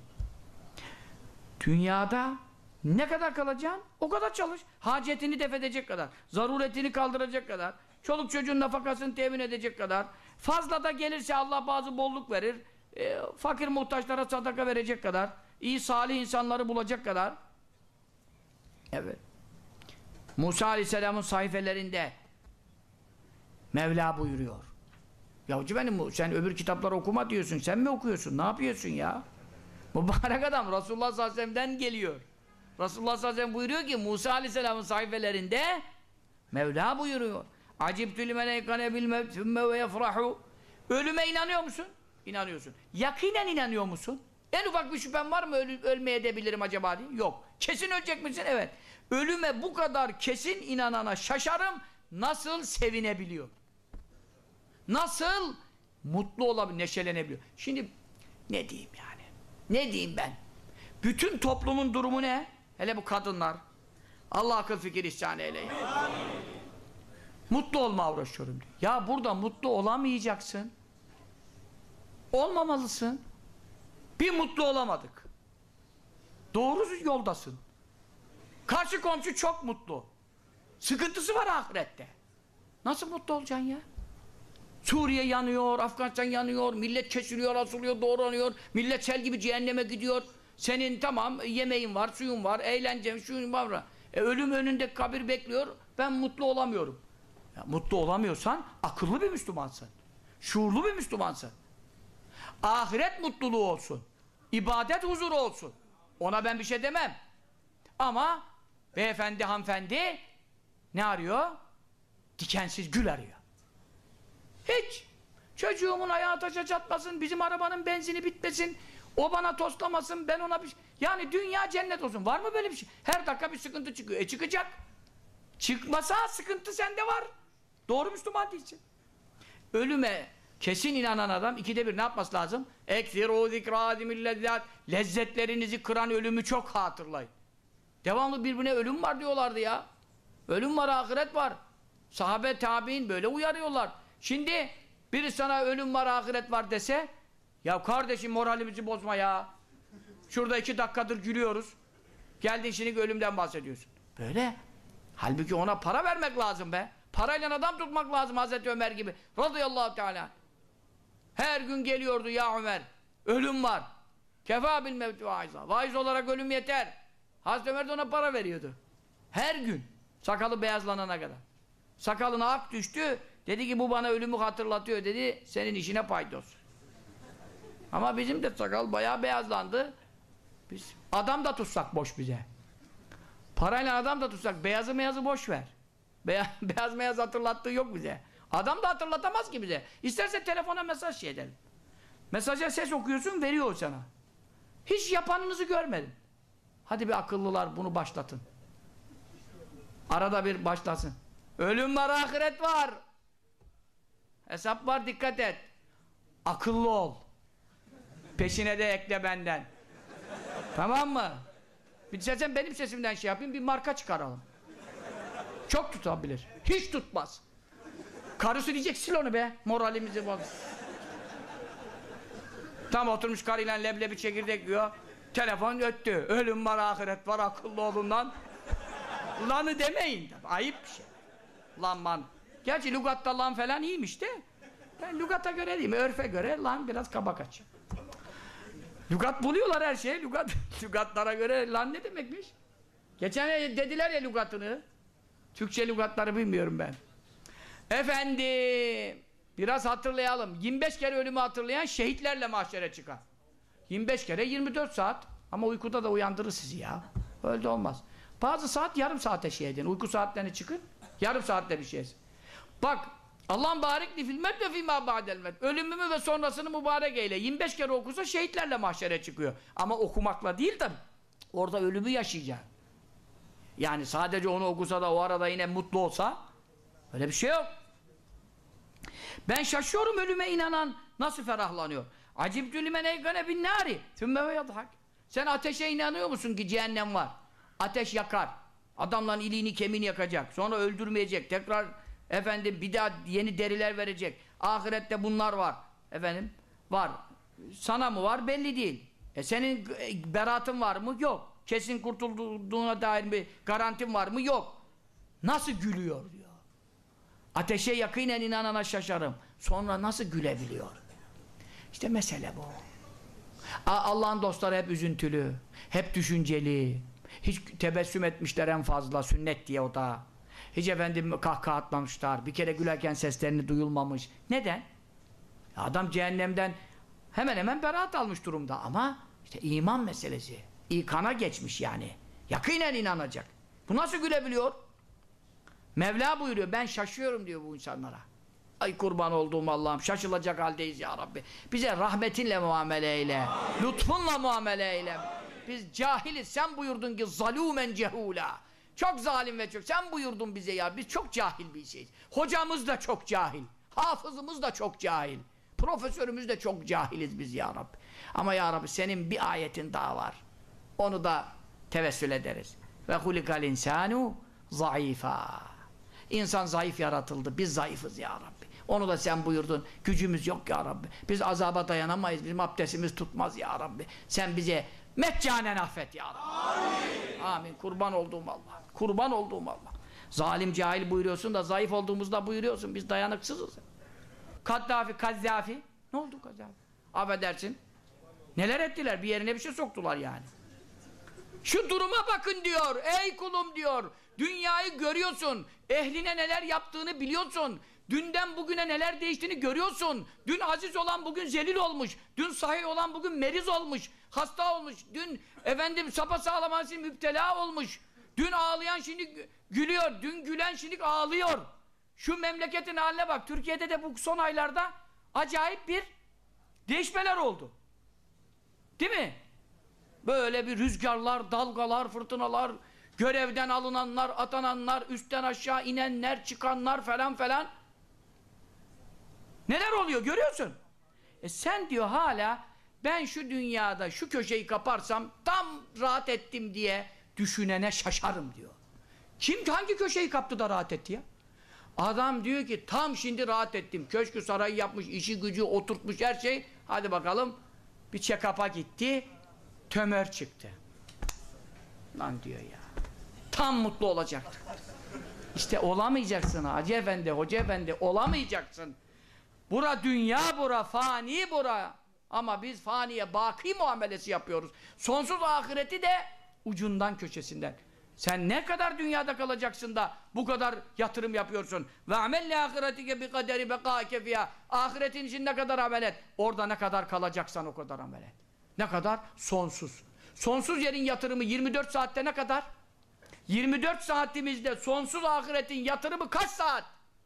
Dünyada ne kadar kalacaksın? O kadar çalış. Hacetini def edecek kadar, zaruretini kaldıracak kadar, çoluk çocuğun nafakasını temin edecek kadar, fazla da gelirse Allah bazı bolluk verir, fakir muhtaçlara sadaka verecek kadar, iyi salih insanları bulacak kadar. Evet. Musa Aleyhisselam'ın sayfelerinde Mevla buyuruyor. Yahucu benim, sen öbür kitapları okuma diyorsun, sen mi okuyorsun? Ne yapıyorsun ya? Mübarek adam Resulullah sallallahu aleyhi ve sellem'den geliyor. Resulullah sallallahu aleyhi ve sellem buyuruyor ki Musa Aleyhisselam'ın sayfelerinde Mevla buyuruyor. Acibtü limen eykane bil mevt fümme ve yefrahu. Ölüme inanıyor musun? İnanıyorsun. Yakinen inanıyor musun? En ufak bir şüphen var mı ölmeye edebilirim acaba diye? Yok. Kesin ölecek misin? Evet. Ölüme bu kadar kesin inanana şaşarım. Nasıl sevinebiliyor? Nasıl mutlu olabiliyor, neşelenebiliyor? Şimdi ne diyeyim yani? Ne diyeyim ben? Bütün toplumun durumu ne? Hele bu kadınlar. Allah akıl fikir ihsan eyle. Mutlu olmaya uğraşıyorum diyor. Ya burada mutlu olamayacaksın. Olmamalısın. Bir mutlu olamadık. Doğru yoldasın. Karşı komşu çok mutlu. Sıkıntısı var ahirette. Nasıl mutlu olacaksın ya? Suriye yanıyor, Afganistan yanıyor, millet kesiliyor, asılıyor, doğranıyor, millet sel gibi cehenneme gidiyor. Senin tamam yemeğin var, suyun var, eğlencen, şuyun var. Ölüm önünde kabir bekliyor, ben mutlu olamıyorum. Ya, mutlu olamıyorsan akıllı bir Müslümansın. Şuurlu bir Müslümansın. Ahiret mutluluğu olsun. İbadet huzuru olsun. Ona ben bir şey demem. Ama beyefendi, hanımefendi ne arıyor? Dikensiz gül arıyor. Hiç. Çocuğumun ayağı taşa çatmasın, bizim arabanın benzini bitmesin, o bana toslamasın, ben ona bir şey... Yani dünya cennet olsun. Var mı böyle bir şey? Her dakika bir sıkıntı çıkıyor. Çıkacak. Çıkmasa sıkıntı sende var. Doğru Müslüman değilsin. Ölüme kesin inanan adam ikide bir ne yapması lazım? Ekfirû zikrâdimillezzât. Lezzetlerinizi kıran ölümü çok hatırlayın. Devamlı birbirine ölüm var diyorlardı ya. Ölüm var, ahiret var. Sahabe, tabi'in böyle uyarıyorlar. Şimdi biri sana ölüm var, ahiret var dese, ya kardeşim moralimizi bozma ya. Şurada 2 dakikadır gülüyoruz. Geldin şimdi ölümden bahsediyorsun. Böyle. Halbuki ona para vermek lazım be. Parayla adam tutmak lazım Hazreti Ömer gibi. Radıyallahu teala. Her gün geliyordu ya Ömer. Ölüm var. Kefa bil mevti vaiza. Vaiz olarak ölüm yeter. Hazreti Ömer de ona para veriyordu. Her gün. Sakalı beyazlanana kadar. Sakalına ak düştü. Dedi ki bu bana ölümü hatırlatıyor dedi. Senin işine paydos. Ama bizim de sakal bayağı beyazlandı. Biz adam da tutsak boş bize. Parayla adam da tutsak beyazı meyazı boş ver. Beyaz meyaz hatırlattığı yok bize. Adam da hatırlatamaz ki bize. İsterse telefona mesaj şey edelim. Mesaja ses okuyorsun veriyor sana. Hiç yapanınızı görmedim. Hadi bir akıllılar bunu başlatın. Arada bir başlasın. Ölüm var, ahiret var. Hesap var, dikkat et. Akıllı ol. Peşine de ekle benden. Tamam mı? Bir sen benim sesimden şey yapayım, bir marka çıkaralım. Çok tutabilir. Hiç tutmaz. Karısı diyecek sil onu be. Moralimizi boz. Tam oturmuş karıyla leblebi çekirdek yiyor. Telefon öttü. Ölüm var, ahiret var, akıllı olun lan. Lanı demeyin. Ayıp bir şey. Lan man. Gerçi lügatta lan falan iyiymiş de. Ben lügata göre değil mi? Örfe göre lan biraz kaba kaçıyor. Lügat buluyorlar her şeye. Lügatlara göre lan ne demekmiş? Geçen dediler ya lügatını. Türkçe lügatları bilmiyorum ben. Efendim, biraz hatırlayalım. 25 kere ölümü hatırlayan şehitlerle mahşere çıkar. 25 kere 24 saat. Ama uykuda da uyandırır sizi ya. Öyle de olmaz. Bazı saat yarım saate şey edin. Uyku saatlerine çıkın. Yarım saatte bir şey. Bak, Allah'ın barikli filmet ve fîmâ ba'delmet. Ölümümü ve sonrasını mübarek eyle. 25 kere okursa şehitlerle mahşere çıkıyor. Ama okumakla değil tabi. Orada ölümü yaşayacak. Yani sadece onu okusa da o arada yine mutlu olsa öyle bir şey yok. Ben şaşıyorum ölüme inanan nasıl ferahlanıyor. Acibtü limen eygane bin nâri thümme ve yadhak. Sen ateşe inanıyor musun ki cehennem var? Ateş yakar. Adamların iliğini kemiğini yakacak. Sonra öldürmeyecek. Tekrar efendim bir daha yeni deriler verecek. Ahirette bunlar var. Efendim var. Sana mı var belli değil. Senin beraatın var mı? Yok. Kesin kurtulduğuna dair bir garantin var mı? Yok. Nasıl gülüyor diyor. Ateşe yakinen inanana şaşarım. Sonra nasıl gülebiliyor? İşte mesele bu. Allah'ın dostları hep üzüntülü, hep düşünceli. Hiç tebessüm etmişler en fazla, sünnet diye o da. Hiç efendim kahkaha atmamışlar. Bir kere gülerken seslerini duyulmamış. Neden? Adam cehennemden hemen hemen beraat almış durumda ama işte iman meselesi. İkana geçmiş yani. Yakinen inanacak. Bu nasıl gülebiliyor? Mevla buyuruyor. Ben şaşıyorum diyor bu insanlara. Ay kurban olduğum Allah'ım. Şaşılacak haldeyiz ya Rabbi. Bize rahmetinle muamele eyle. Lütfunla muamele eyle. Biz cahiliz. Sen buyurdun ki zalûmen cehûlâ. Çok zalim ve çok. Sen buyurdun bize ya. Biz çok cahil bir şeyiz. Hocamız da çok cahil. Hafızımız da çok cahil. Profesörümüz de çok cahiliz biz ya Rabbi. Ama ya Rabbi senin bir ayetin daha var. Onu da tevessül ederiz. Ve hulikal insanu zayıfa. İnsan zayıf yaratıldı. Biz zayıfız ya Rabbi. Onu da sen buyurdun. Gücümüz yok ya Rabbi. Biz azaba dayanamayız. Bizim abdestimiz tutmaz ya Rabbi. Sen bize meccanen affet ya Rabbi. Amin. Amin. Kurban olduğum Allah. Kurban olduğum Allah. Zalim cahil buyuruyorsun da zayıf olduğumuzda buyuruyorsun. Biz dayanıksızız. Kaddafi, Kazzafi. Ne oldu Kazzafi? Affedersin. Neler ettiler? Bir yerine bir şey soktular yani. Şu duruma bakın diyor. Ey kulum diyor. Dünyayı görüyorsun. Ehline neler yaptığını biliyorsun. Dünden bugüne neler değiştiğini görüyorsun. Dün aziz olan bugün zelil olmuş. Dün sahih olan bugün meriz olmuş. Hasta olmuş. Dün efendim sapasağlam için müptela olmuş. Dün ağlayan şimdi gülüyor. Dün gülen şimdi ağlıyor. Şu memleketin haline bak. Türkiye'de de bu son aylarda acayip bir değişmeler oldu. Değil mi? Böyle bir rüzgarlar, dalgalar, fırtınalar, görevden alınanlar, atananlar, üstten aşağı inenler, çıkanlar falan falan. Neler oluyor görüyorsun? Sen diyor hala ben şu dünyada şu köşeyi kaparsam tam rahat ettim diye düşünene şaşarım diyor. Kim hangi köşeyi kaptı da rahat etti ya? Adam diyor ki tam şimdi rahat ettim. Köşkü sarayı yapmış, işi gücü oturtmuş her şey. Hadi bakalım bir check-up'a gitti. Tömör çıktı. Lan diyor ya. Tam mutlu olacaktı. İşte olamayacaksın Hacı Efendi, Hoca Efendi olamayacaksın. Bura dünya bura, fani bura. Ama biz faniye, baki muamelesi yapıyoruz. Sonsuz ahireti de ucundan köşesinden. Sen ne kadar dünyada kalacaksın da bu kadar yatırım yapıyorsun? Ve amelle ahiretike bi kaderi bekâke fiyâ. Ahiretin için ne kadar amel et? Orada ne kadar kalacaksan o kadar amel et. Ne kadar? Sonsuz. Sonsuz yerin yatırımı 24 saatte ne kadar? 24 saatimizde sonsuz ahiretin yatırımı kaç saat?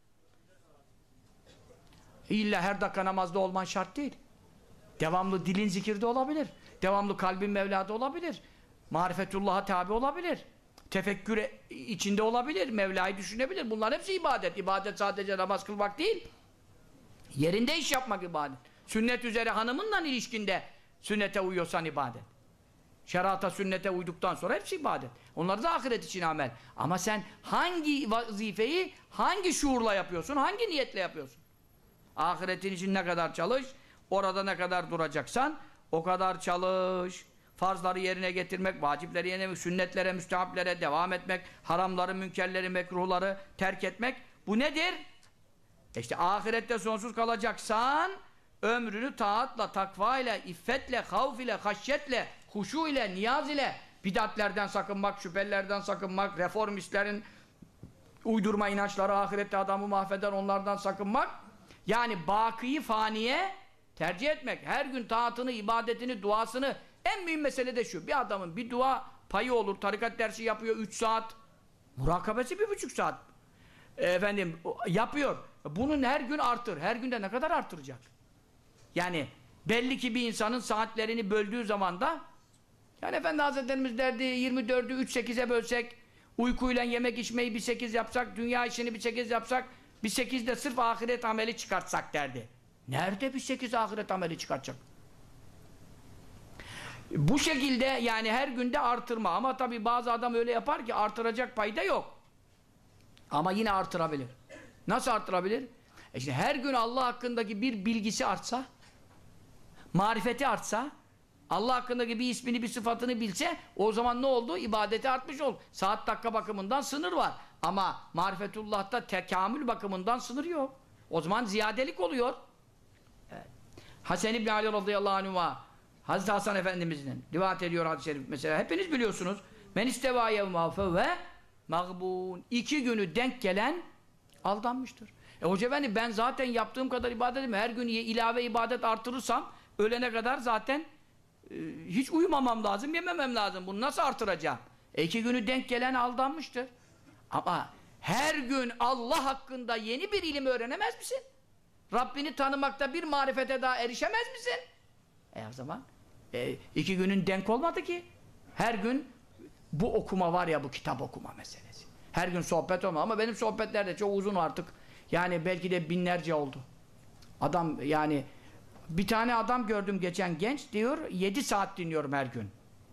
İlla her dakika namazda olman şart değil. Devamlı dilin zikirde olabilir. Devamlı kalbin Mevla'da olabilir. Marifetullah'a tabi olabilir. Tefekkür içinde olabilir. Mevla'yı düşünebilir. Bunlar hepsi ibadet. İbadet sadece namaz kılmak değil. Yerinde iş yapmak ibadet. Sünnet üzere hanımınla ilişkinde sünnete uyuyorsan ibadet. Şerata, sünnete uyduktan sonra hepsi ibadet. Onlar da ahiret için amel. Ama sen hangi vazifeyi hangi şuurla yapıyorsun? Hangi niyetle yapıyorsun? Ahiretin için ne kadar çalış? Orada ne kadar duracaksan o kadar çalış. Farzları yerine getirmek, vacipleri yerine getirmek, sünnetlere, müstehaplere devam etmek, haramları, münkerleri, mekruhları terk etmek. Bu nedir? İşte ahirette sonsuz kalacaksan ömrünü taatla, takva ile, iffetle, havf ile, haşyetle, huşu ile, niyaz ile, bidatlerden sakınmak, şüphelilerden sakınmak, reformistlerin uydurma inançları, ahirette adamı mahveder, onlardan sakınmak. Yani bakıyı faniye tercih etmek. Her gün taatını, ibadetini, duasını. En mühim mesele de şu. Bir adamın bir dua payı olur. Tarikat dersi yapıyor 3 saat. Murakabesi 1,5 saat. Yapıyor. Bunun her gün artır. Her günde ne kadar artıracak? Yani belli ki bir insanın saatlerini böldüğü zaman da yani Efendi Hazretlerimiz derdi 24'ü 3-8'e bölsek, uykuyla yemek içmeyi bir 8 yapsak, dünya işini bir 8 yapsak, bir 8 de sırf ahiret ameli çıkartsak derdi. Nerede bir 8 ahiret ameli çıkartacak? Bu şekilde yani her günde artırma. Ama tabii bazı adam öyle yapar ki artıracak payda yok. Ama yine artırabilir. Nasıl artırabilir? İşte her gün Allah hakkındaki bir bilgisi artsa, marifeti artsa, Allah hakkındaki bir ismini, bir sıfatını bilse, o zaman ne oldu? İbadeti artmış oldu. Saat dakika bakımından sınır var. Ama marifetullah'ta tekamül bakımından sınır yok. O zaman ziyadelik oluyor. Evet. Hasan İbni Ali radıyallahu anhuma, Hazreti Hasan Efendimiz'in rivayet ediyor hadis-i şerif mesela. Hepiniz biliyorsunuz. Men isteva yevma ve mağbun. 2 günü denk gelen aldanmıştır. Hoca efendi ben zaten yaptığım kadar ibadet edeyim. Her gün ilave ibadet artırırsam ölene kadar zaten hiç uyumamam lazım, yememem lazım. Bunu nasıl artıracağım? 2 günü denk gelen aldanmıştır. Ama her gün Allah hakkında yeni bir ilim öğrenemez misin? Rabbini tanımakta bir marifete daha erişemez misin? O zaman 2 günün denk olmadı ki. Her gün bu okuma var ya, bu kitap okuma meselesi. Her gün sohbet olma. Ama benim sohbetler de çok uzun artık. Yani belki de binlerce oldu. Adam yani bir tane adam gördüm geçen, genç, diyor 7 saat dinliyorum her gün.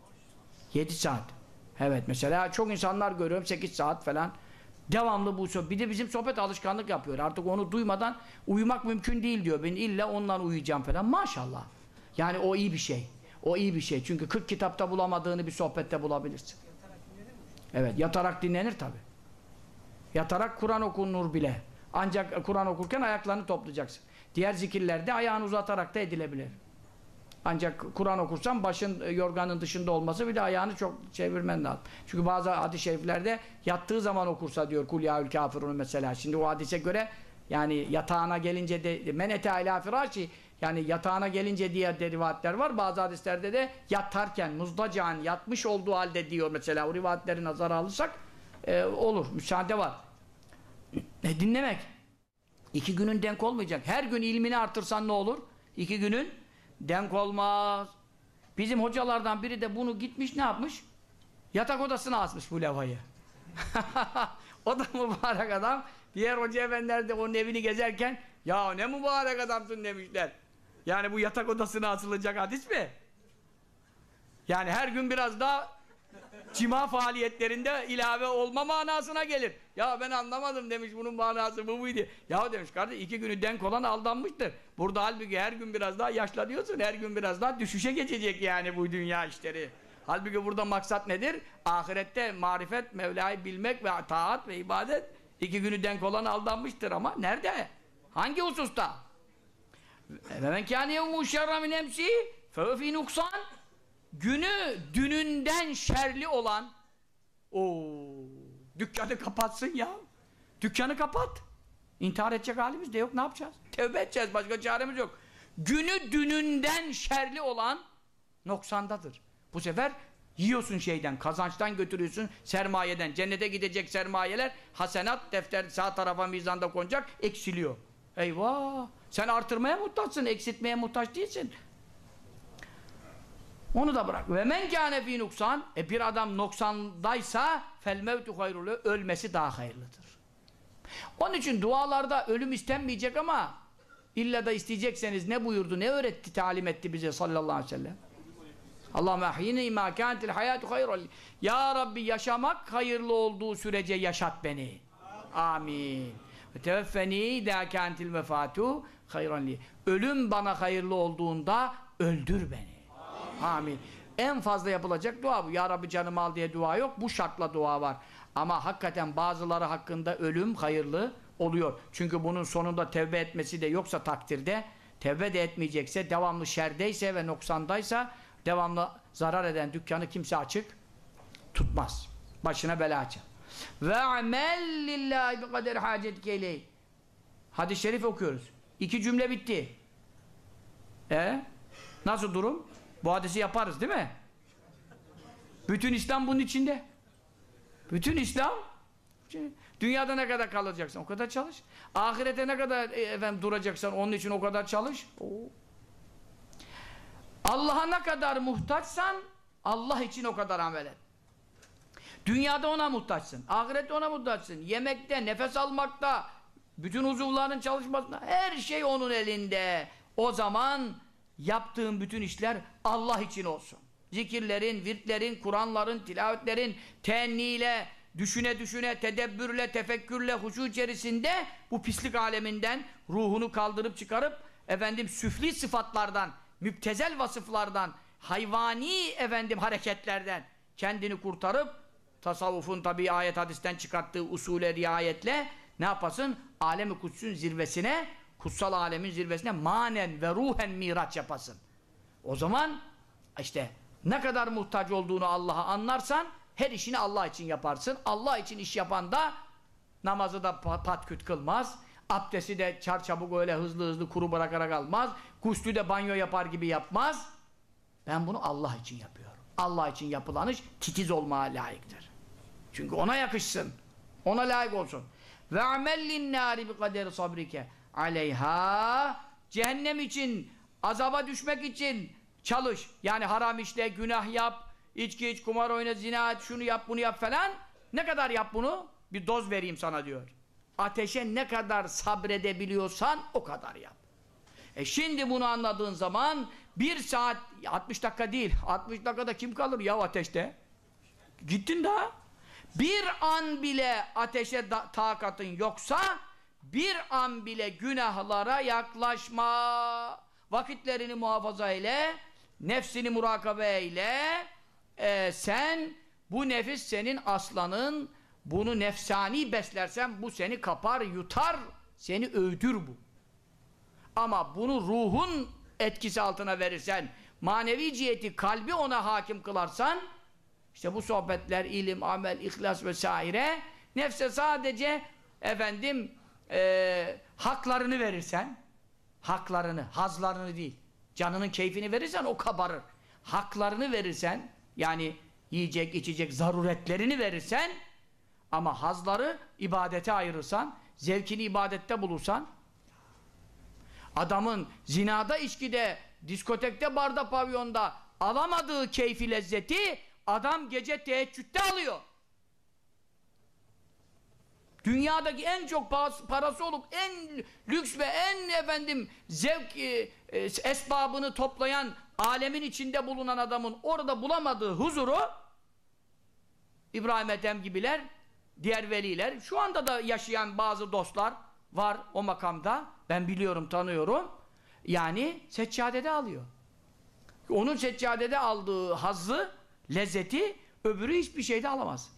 7 saat. Evet, mesela çok insanlar görüyorum 8 saat falan. Devamlı bu sohbet. Bir de bizim sohbet alışkanlık yapıyor. Artık onu duymadan uyumak mümkün değil diyor. Ben illa ondan uyuyacağım falan. Maşallah. Yani o iyi bir şey. O iyi bir şey. Çünkü 40 kitapta bulamadığını bir sohbette bulabilirsin. Evet, yatarak dinlenir tabi. Yatarak Kur'an okunur bile. Ancak Kur'an okurken ayaklarını toplayacaksın. Diğer zikirlerde ayağını uzatarak da edilebilir. Ancak Kur'an okursan başın yorganın dışında olması, bir de ayağını çok çevirmen lazım. Çünkü bazı hadis-i şeriflerde yattığı zaman okursa diyor kul yâül kâfirun mesela. Şimdi o hadise göre yani yatağına gelince de men ete alâ firâşi, yani yatağına gelince diye de rivayetler var. Bazı hadislerde de yatarken muzdacan, yatmış olduğu halde diyor mesela. O rivayetleri nazara alırsak olur. Müsaade var. Dinlemek. 2 günün denk olmayacak. Her gün ilmini artırsan ne olur? 2 günün denk olmaz. Bizim hocalardan biri de bunu gitmiş, ne yapmış? Yatak odasına asmış bu levhayı. O da mübarek adam. Diğer hoca efendiler de onun evini gezerken ya ne mübarek adamsın demişler. Yani bu yatak odasına asılacak hadis mi? Yani her gün biraz daha cima faaliyetlerinde ilave olma manasına gelir. Ya ben anlamadım demiş, bunun manası bu muydu? Ya demiş kardeş, 2 günü denk olan aldanmıştır. Burada halbuki her gün biraz daha yaşlanıyorsun. Her gün biraz daha düşüşe geçecek yani bu dünya işleri. Halbuki burada maksat nedir? Ahirette marifet, Mevla'yı bilmek ve taat ve ibadet. 2 günü denk olan aldanmıştır ama nerede? Hangi hususta? Ve men kâne yevmû şerra min emsi fe fî nuksan. Günü dününden şerli olan, dükkanı kapatsın ya. Dükkanı kapat. İntihar edecek halimiz de yok, ne yapacağız? Tevbe edeceğiz, başka çaremiz yok. Günü dününden şerli olan noksandadır. Bu sefer yiyorsun şeyden, kazançtan götürüyorsun, sermayeden. Cennete gidecek sermayeler, hasenat defter sağ tarafa mizanda konacak, eksiliyor. Eyvah! Sen artırmaya muhtaçsın, eksiltmeye muhtaç değilsin. Onu da bırak. Ve men kâne fî nuksan, bir adam noksandaysa fel mevtu hayrul, ölmesi daha hayırlıdır. Onun için dualarda ölüm istenmeyecek ama illa da isteyecekseniz ne buyurdu, ne öğretti, talim etti bize sallallahu aleyhi ve sellem? Allahümme ahyini mâ kânetil hayâtu hayrul. Ya Rabbi, yaşamak hayırlı olduğu sürece yaşat beni. Amin. Ve teveffeni idâ kânetil vefâtu hayran li. Ölüm bana hayırlı olduğunda öldür beni. Amin. En fazla yapılacak dua bu. Ya Rabbi canımı al diye dua yok. Bu şartla dua var. Ama hakikaten bazıları hakkında ölüm hayırlı oluyor. Çünkü bunun sonunda tevbe etmesi de yoksa takdirde, tevbe de etmeyecekse, devamlı şerdeyse ve noksandaysa, devamlı zarar eden dükkanı kimse açık tutmaz. Başına bela açar. Ve amel lillahi bi kader hacetike ileyh. Hadis-i şerif okuyoruz. 2 cümle bitti. Nasıl durum? Bu hadisi yaparız değil mi? Bütün İslam bunun içinde. Bütün İslam, dünyada ne kadar kalacaksın o kadar çalış. Ahirete ne kadar duracaksan onun için o kadar çalış. Allah'a ne kadar muhtaçsan Allah için o kadar amel et. Dünyada ona muhtaçsın, ahirette ona muhtaçsın. Yemekte, nefes almakta, bütün uzuvların çalışmasında, her şey onun elinde. O zaman yaptığın bütün işler Allah için olsun. Zikirlerin, virtlerin, Kur'anların, tilavetlerin, teenniyle, düşüne düşüne, tedebbürle, tefekkürle, huşu içerisinde bu pislik aleminden ruhunu kaldırıp çıkarıp süfli sıfatlardan, müptezel vasıflardan, hayvani hareketlerden kendini kurtarıp tasavvufun tabi ayet hadisten çıkarttığı usule riayetle ne yapasın? Alem-i Kuds'ün zirvesine, kutsal alemin zirvesine manen ve ruhen miraç yapasın. O zaman işte ne kadar muhtaç olduğunu Allah'a anlarsan her işini Allah için yaparsın. Allah için iş yapan da namazı da patküt kılmaz. Abdesti de çarçabuk öyle hızlı hızlı kuru bırakarak almaz. Guslü de banyo yapar gibi yapmaz. Ben bunu Allah için yapıyorum. Allah için yapılan iş titiz olmaya layıktır. Çünkü ona yakışsın. Ona layık olsun. Ve amellin nâri bi kaderi sabrike aleyha. Cehennem için, azaba düşmek için çalış. Yani haram işle, günah yap, içki iç, kumar oyna, zina et, şunu yap, bunu yap falan. Ne kadar yap bunu? Bir doz vereyim sana diyor. Ateşe ne kadar sabredebiliyorsan o kadar yap. Şimdi bunu anladığın zaman 1 saat, 60 dakika değil, 60 dakikada kim kalır ya ateşte? Gittin daha. Bir an bile ateşe takatın yoksa, bir an bile günahlara yaklaşma. Vakitlerini muhafaza ile, nefsini murakabe eyle. Sen, bu nefis senin aslanın, bunu nefsani beslersen bu seni kapar, yutar, seni öldür bu. Ama bunu ruhun etkisi altına verirsen, manevi ciheti, kalbi ona hakim kılarsan, işte bu sohbetler, ilim, amel, ihlas vesaire, nefse sadece haklarını verirsen, haklarını, hazlarını değil, canının keyfini verirsen o kabarır. Haklarını verirsen, yani yiyecek, içecek, zaruretlerini verirsen, ama hazları ibadete ayırırsan, zevkini ibadette bulursan, adamın zinada, içkide, diskotekte, barda, pavyonda alamadığı keyfi, lezzeti adam gece teheccüde alıyor. Dünyadaki en çok parası olup en lüks ve en zevk esbabını toplayan, alemin içinde bulunan adamın orada bulamadığı huzuru İbrahim Ethem gibiler, diğer veliler, şu anda da yaşayan bazı dostlar var o makamda. Ben biliyorum, tanıyorum. Yani seccadede alıyor. Onun seccadede aldığı hazzı, lezzeti öbürü hiçbir şeyde alamaz.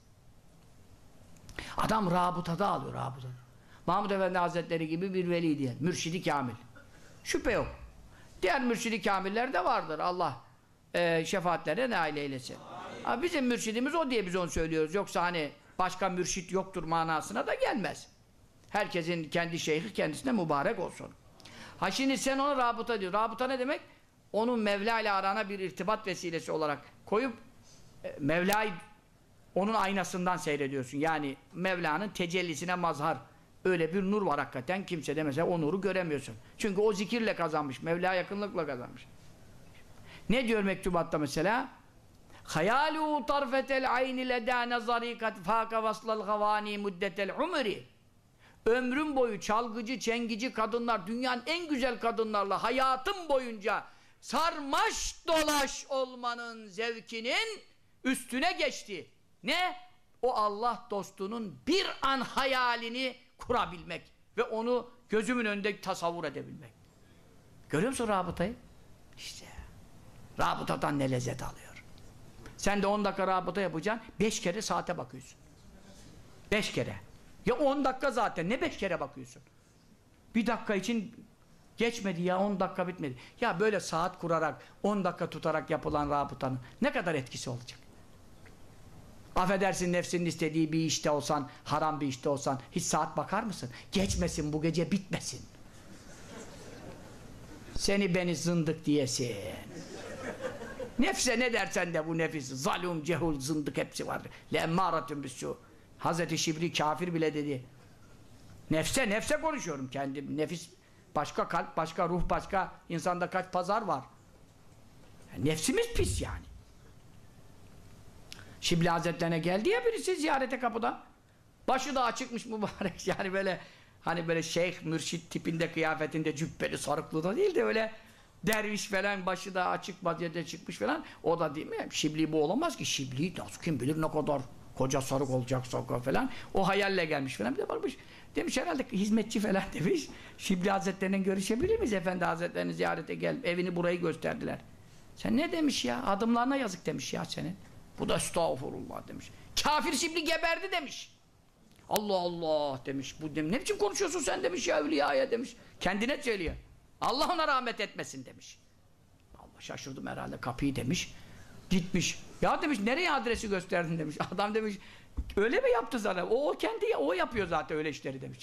Adam rabıtada alıyor, rabıtada. Mahmud Efendi Hazretleri gibi bir veli diye, mürşidi kamil. Şüphe yok. Diğer mürşidi kamiller de vardır. Allah şefaatlerine nail eylesin. Ama bizim mürşidimiz o diye biz onu söylüyoruz. Yoksa hani başka mürşit yoktur manasına da gelmez. Herkesin kendi şeyhi kendisine mübarek olsun. Ha şimdi sen ona rabıta diyor. Rabıta ne demek? Onun Mevla ile arana bir irtibat vesilesi olarak koyup Mevla'yı onun aynasından seyrediyorsun. Yani Mevla'nın tecellisine mazhar. Öyle bir nur var hakikaten. Kimse de mesela o nuru göremiyorsun. Çünkü o zikirle kazanmış. Mevla yakınlıkla kazanmış. Ne diyor mektubatta mesela? Hayalu tarfetel ayni leda nazarikat faka vaslal gavani muddetel umri. Ömrüm boyu çalgıcı, çengici kadınlar, dünyanın en güzel kadınlarla hayatım boyunca sarmaş dolaş olmanın zevkinin üstüne geçti. Ne? O Allah dostunun bir an hayalini kurabilmek ve onu gözümün önünde tasavvur edebilmek. Görüyor musun rabıtayı? İşte rabıtadan ne lezzet alıyor. Sen de 10 dakika rabıta yapacaksın, 5 kere saate bakıyorsun. 5 kere. Ya 10 dakika zaten, ne 5 kere bakıyorsun? Bir dakika için geçmedi ya, 10 dakika bitmedi. Ya böyle saat kurarak, 10 dakika tutarak yapılan rabıtanın ne kadar etkisi olacak? Affedersin, nefsinin istediği bir işte olsan, haram bir işte olsan, hiç saat bakar mısın? Geçmesin, bu gece bitmesin. Seni beni zındık diyesin. Nefse ne dersen de bu nefis, zalim, cehul, zındık hepsi var. Le'emmâratun bis-sû. Hazreti Şibli kafir bile dedi. Nefse konuşuyorum kendim. Nefis başka, kalp başka, ruh başka. İnsanda kaç pazar var. Yani nefsimiz pis yani. Şibli Hazretlerine geldi ya birisi ziyarete kapıda. Başı da açıkmış mübarek. Yani böyle hani böyle şeyh, mürşit tipinde, kıyafetinde, cübbeli, sarıklı da değil de öyle derviş falan, başı da açık vaziyette çıkmış falan. O da değil mi? Şibli bu olamaz ki. Şibli nasıl, kim bilir ne kadar koca sarık olacak falan. O hayalle gelmiş falan. Bir de bakmış. Demiş herhalde hizmetçi falan demiş. Şibli Hazretleri'yle görüşebilir miyiz? Efendi Hazretleri'ni ziyarete gel. Evini burayı gösterdiler. Sen ne demiş ya? Adımlarına yazık demiş ya senin. Bu da estağfurullah demiş. Kafir Şibli geberdi demiş. Allah Allah demiş. Bu demiş, ne biçim konuşuyorsun sen demiş ya evliyaya demiş. Kendine söylüyor. Allah ona rahmet etmesin demiş. Allah şaşırdım herhalde kapıyı demiş. Gitmiş. Ya demiş nereye adresi gösterdin demiş. Adam demiş öyle mi yaptı sana? O kendi o yapıyor zaten öyle işleri demiş.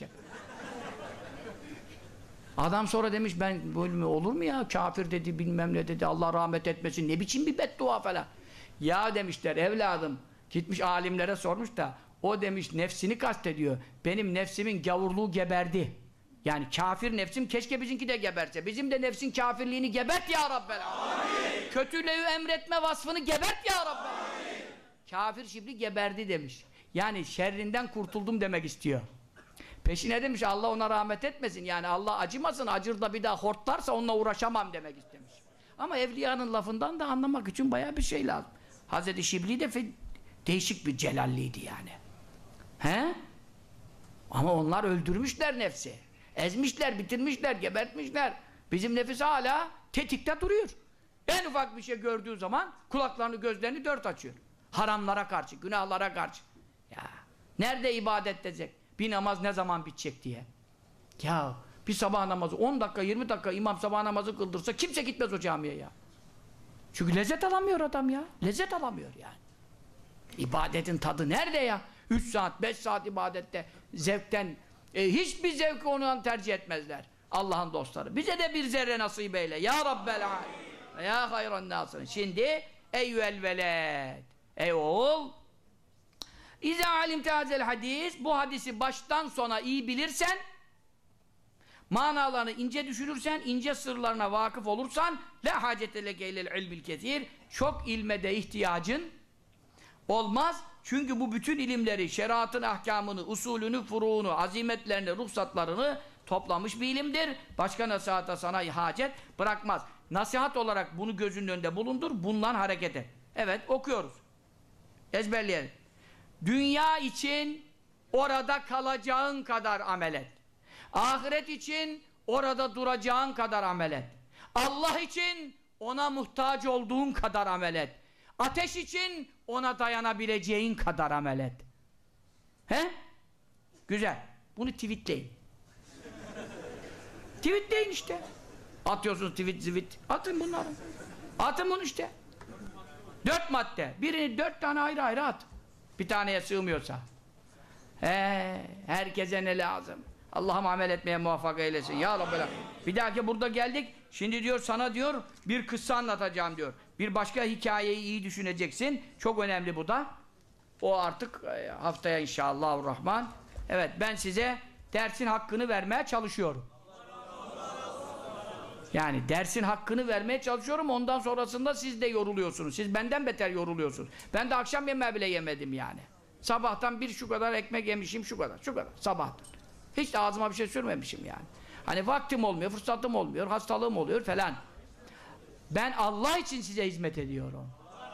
Adam sonra demiş ben böyle olur mu ya? Kafir dedi bilmem ne dedi. Allah rahmet etmesin. Ne biçim bir beddua falan. Ya demişler evladım. Gitmiş alimlere sormuş da o demiş nefsini kastediyor. Benim nefsimin gavurluğu geberdi. Yani kafir nefsim keşke bizimki de geberse. Bizim de nefsin kafirliğini gebert ya Rabbel. Amin. Kötülüğü emretme vasfını gebert ya Rabbel. Amin. Kafir Şibli geberdi demiş. Yani şerrinden kurtuldum demek istiyor. Peşine demiş Allah ona rahmet etmesin. Yani Allah acımasın. Acır da bir daha hortlarsa onunla uğraşamam demek istemiş. Ama evliyanın lafından da anlamak için bayağı bir şey lazım. Hazreti Şibli de değişik bir celalliydi yani. He? Ama onlar öldürmüşler nefsi. Ezmişler, bitirmişler, gebertmişler. Bizim nefis hala tetikte duruyor. En ufak bir şey gördüğü zaman kulaklarını, gözlerini dört açıyor. Haramlara karşı, günahlara karşı. Ya nerede ibadet edecek? Bir namaz ne zaman bitecek diye. Ya bir sabah namazı 10 dakika, 20 dakika imam sabah namazı kıldırsa kimse gitmez o camiye ya. Çünkü lezzet alamıyor adam ya. Lezzet alamıyor yani. İbadetin tadı nerede ya? 3 saat, 5 saat ibadette zevkten hiçbir zevki ondan tercih etmezler. Allah'ın dostları. Bize de bir zerre nasip eyle. Ya Rabbel Alemin. Ya hayran nasırın. Şimdi eyyüel veled. Ey oğul. İza alimte hazel hadis. Bu hadisi baştan sona iyi bilirsen, manalarını ince düşürürsen, ince sırlarına vakıf olursan, la hacete leke ilel ilmil kesir. Çok ilme de ihtiyacın olmaz. Çünkü bu bütün ilimleri, şeriatın ahkamını, usulünü, furuğunu, azimetlerini, ruhsatlarını toplamış bir ilimdir. Başka nasihata sana hacet bırakmaz. Nasihat olarak bunu gözünün önünde bulundur, bundan hareket et. Evet, okuyoruz. Ezberleyelim. Dünya için orada kalacağın kadar amel et. Ahiret için orada duracağın kadar amel et. Allah için ona muhtaç olduğun kadar amel et. Ateş için ona dayanabileceğin kadar amel et. He? Güzel. Bunu tweetleyin. Tweetleyin işte. Atıyorsunuz tweet zivit. Atın bunları. Atın bunu işte. 4 madde. Birini 4 tane ayrı ayrı at. Bir taneye sığmıyorsa. Herkese ne lazım? Allah'ım amel etmeye muvaffak eylesin. Ya Rabbi. Bir dahaki burada geldik. Şimdi diyor sana diyor bir kıssa anlatacağım diyor. Bir başka hikayeyi iyi düşüneceksin. Çok önemli bu da. O artık haftaya inşallahurrahman. Evet ben size dersin hakkını vermeye çalışıyorum. Yani dersin hakkını vermeye çalışıyorum. Ondan sonrasında siz de yoruluyorsunuz. Siz benden beter yoruluyorsunuz. Ben de akşam yemeği bile yemedim yani. Sabahtan bir şu kadar ekmek yemişim şu kadar. Şu kadar sabahtan. Hiç de ağzıma bir şey sürmemişim yani. Hani vaktim olmuyor, fırsatım olmuyor, hastalığım oluyor falan. Ben Allah için size hizmet ediyorum.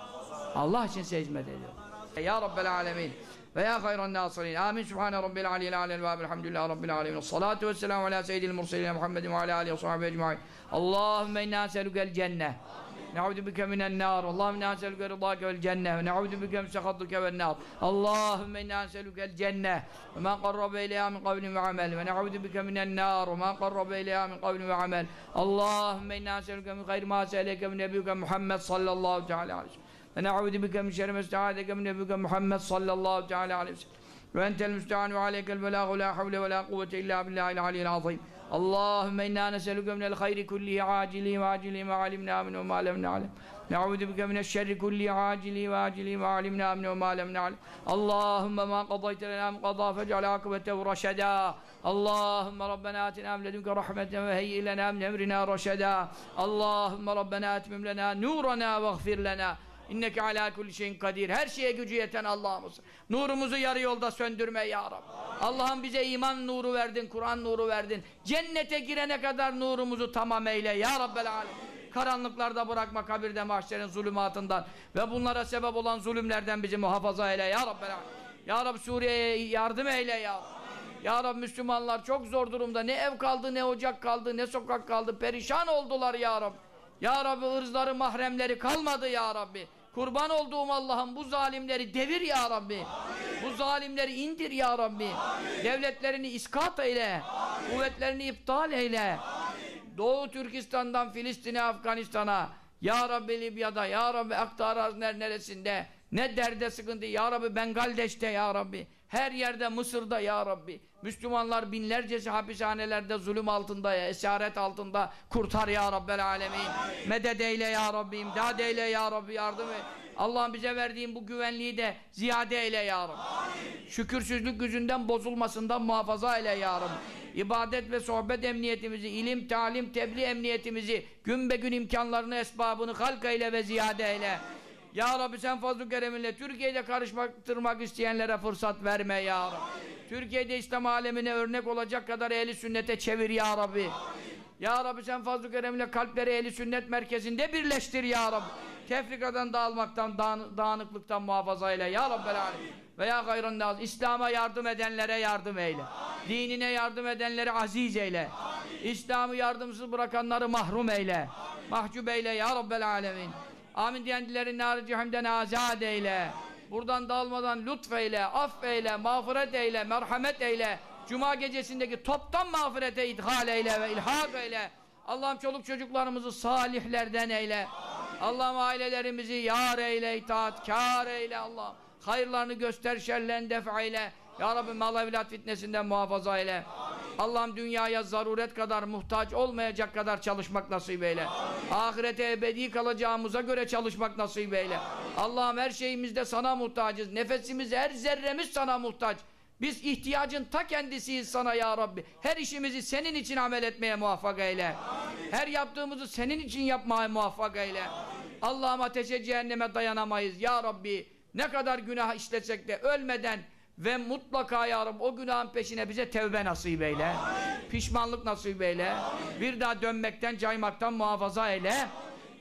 Allah için size hizmet ediyorum. Ya Rabbel Alemin ve ya hayran nasirin. Amin. Subhane Rabbil Aliyyil Alel ve elhamdülillahi Rabbil Alemin. Salatu vesselamu ala seyyidil murselin Muhammedin ve ala alihi ve sahbihi ecmaîn. Allahümme inna es'elukel cenneh. Ne'ûdü bike minen nâr. Allahümme inna es'eluke rıdâke vel cenneh. Ve ne'ûdü bike min sehatike ven nâr. Allahümme inna es'elukel cenneh. Ve mâ qarrabe ileyhâ min kavlin ve amel. Ve ne'ûdü bike minen nâr. Ve mâ qarrabe ileyhâ min kavlin ve amel. Allahümme inna es'eluke min hayri mâ se'eleke min nebiyyike Muhammed sallallahu teâlâ aleyhi ve sellem. Ve ne'ûdü bike min şerri mesta'adeke min nebiyyike Muhammed sallallahu teâlâ aleyhi ve sellem. Ve entel müsta'an ve aleykel belâhu la havle ve la kuvvete illa billâhil aliyyil azîm. Allahümme inna nes'eluke minel hayri kullihi acilihi ve acilihi ma alimna minhu ve ma lem na'lem. Ne'ûdü bike mineşşerri kullihi acilihi ve acilihi ma alimna minhu ve ma lem na'lem. Allahümme ma qadayte lena min qadâ fec'al âkıbetehu raşedâ. Allahümme Rabbena atina min ledunke rahmeten ve heyyi lena min emrina raşedâ. Allahümme Rabbena etmim lena nûrana ve gfir lena. İnneke alâ kulli şeyin kadir. Her şeye gücü yeten Allah'ımız. Nurumuzu yarı yolda söndürme ya Rabbi. Allah'ım bize iman nuru verdin, Kur'an nuru verdin. Cennete girene kadar nurumuzu tamam eyle ya Rabbel Alem. Karanlıklarda bırakma, kabirde mahşerin zulümatından ve bunlara sebep olan zulümlerden bizi muhafaza eyle ya Rabbel Alem. Ya Rabbi Suriye'ye yardım eyle ya Rabbi. Ya Rabbi Müslümanlar çok zor durumda. Ne ev kaldı, ne ocak kaldı, ne sokak kaldı. Perişan oldular ya Rabbi. Ya Rabbi ırzları, mahremleri kalmadı ya Rabbi. Kurban olduğum Allah'ım bu zalimleri devir ya Rabbi. Amin. Bu zalimleri indir ya Rabbi. Amin. Devletlerini iskat eyle. Amin. Kuvvetlerini iptal eyle. Amin. Doğu Türkistan'dan Filistin'e, Afganistan'a, ya Rabbi Libya'da, ya Rabbi Aktarazner neresinde, ne derde sıkıntı, ya Rabbi Bengaldeş'te ya Rabbi, her yerde Mısır'da ya Rabbi, Müslümanlar binlercesi hapishanelerde zulüm altında, esaret altında, kurtar ya Rabbel Alemin. Medet eyle ya Rabbi, imdad eyle ya Rabbi, yardım et. Allah'ım bize verdiğin bu güvenliği de ziyade eyle ya Rabbi. Amin. Şükürsüzlük yüzünden bozulmasından muhafaza eyle ya Rabbi. İbadet ve sohbet emniyetimizi, ilim, talim, tebliğ emniyetimizi, gün be gün imkanlarını, esbabını halk eyle ve ziyade eyle. Ya Rabbi sen fazl-ı kereminle Türkiye'de karıştırmak isteyenlere fırsat verme ya Rabbi. Amin. Türkiye'de İslam alemine örnek olacak kadar ehli sünnete çevir ya Rabbi. Amin. Ya Rabbi sen fazl-ı kereminle kalpleri ehli sünnet merkezinde birleştir ya Rabbi. Amin. Tefrikadan, dağılmaktan, dağınıklıktan muhafaza eyle ya Rabbel Alemin. Veya gayrın naz. İslam'a yardım edenlere yardım eyle. Amin. Dinine yardım edenleri aziz eyle. İslam'ı yardımsız bırakanları mahrum eyle. Amin. Mahcup eyle ya Rabbel Alemin. Amin diyenlerin nar-ı cehennemden azad eyle. Buradan dağılmadan lütfeyle, affeyle, mağfiret eyle, merhamet eyle. Cuma gecesindeki toptan mağfirete idhal eyle ve ilhak eyle. Allah'ım çoluk çocuklarımızı salihlerden eyle. Allah'ım ailelerimizi yar eyle, itaatkar eyle Allah'ım. Hayırlarını göster, şerlerini def eyle. Ya Rabbi mal evlat fitnesinden muhafaza eyle. Allah'ım dünyaya zaruret kadar muhtaç olmayacak kadar çalışmak nasip eyle. Amin. Ahirete ebedi kalacağımıza göre çalışmak nasip eyle. Allah'ım her şeyimizde sana muhtacız. Nefesimiz, her zerremiz sana muhtaç. Biz ihtiyacın ta kendisiyiz sana ya Rabbi. Her işimizi senin için amel etmeye muvaffak eyle. Amin. Her yaptığımızı senin için yapmaya muvaffak eyle. Allah'ım ateşe cehenneme dayanamayız ya Rabbi. Ne kadar günah işletsek de ölmeden ve mutlaka ya Rabbi o günahın peşine bize tevbe nasip eyle. Amin. Pişmanlık nasip eyle. Amin. Bir daha dönmekten, caymaktan muhafaza eyle. Amin.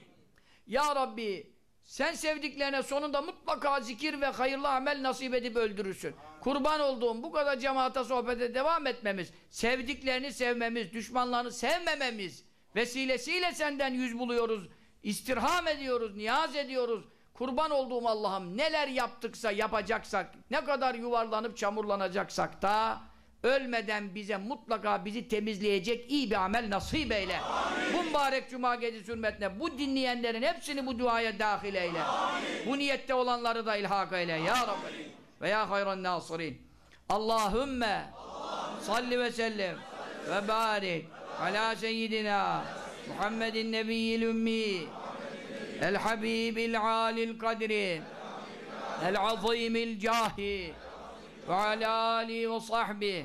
Ya Rabbi sen sevdiklerine sonunda mutlaka zikir ve hayırlı amel nasip edip öldürürsün. Kurban olduğum bu kadar cemaate sohbete devam etmemiz, sevdiklerini sevmemiz, düşmanlarını sevmememiz vesilesiyle senden yüz buluyoruz, istirham ediyoruz, niyaz ediyoruz. Kurban olduğum Allah'ım neler yaptıksa, yapacaksak, ne kadar yuvarlanıp çamurlanacaksak da ölmeden bize mutlaka bizi temizleyecek iyi bir amel nasip eyle. Amin. Bu mübarek cuma gecesi hürmetine bu dinleyenlerin hepsini bu duaya dahil eyle. Amin. Bu niyette olanları da ilhak eyle ya Rabbi ve ya hayran nasirin. Allahümme salli ve sellem ve barik ala seyyidina Muhammedin nebiyyil ümmi el habibil alil kadri el azimil cahi ve ala alihi ve sahbihi.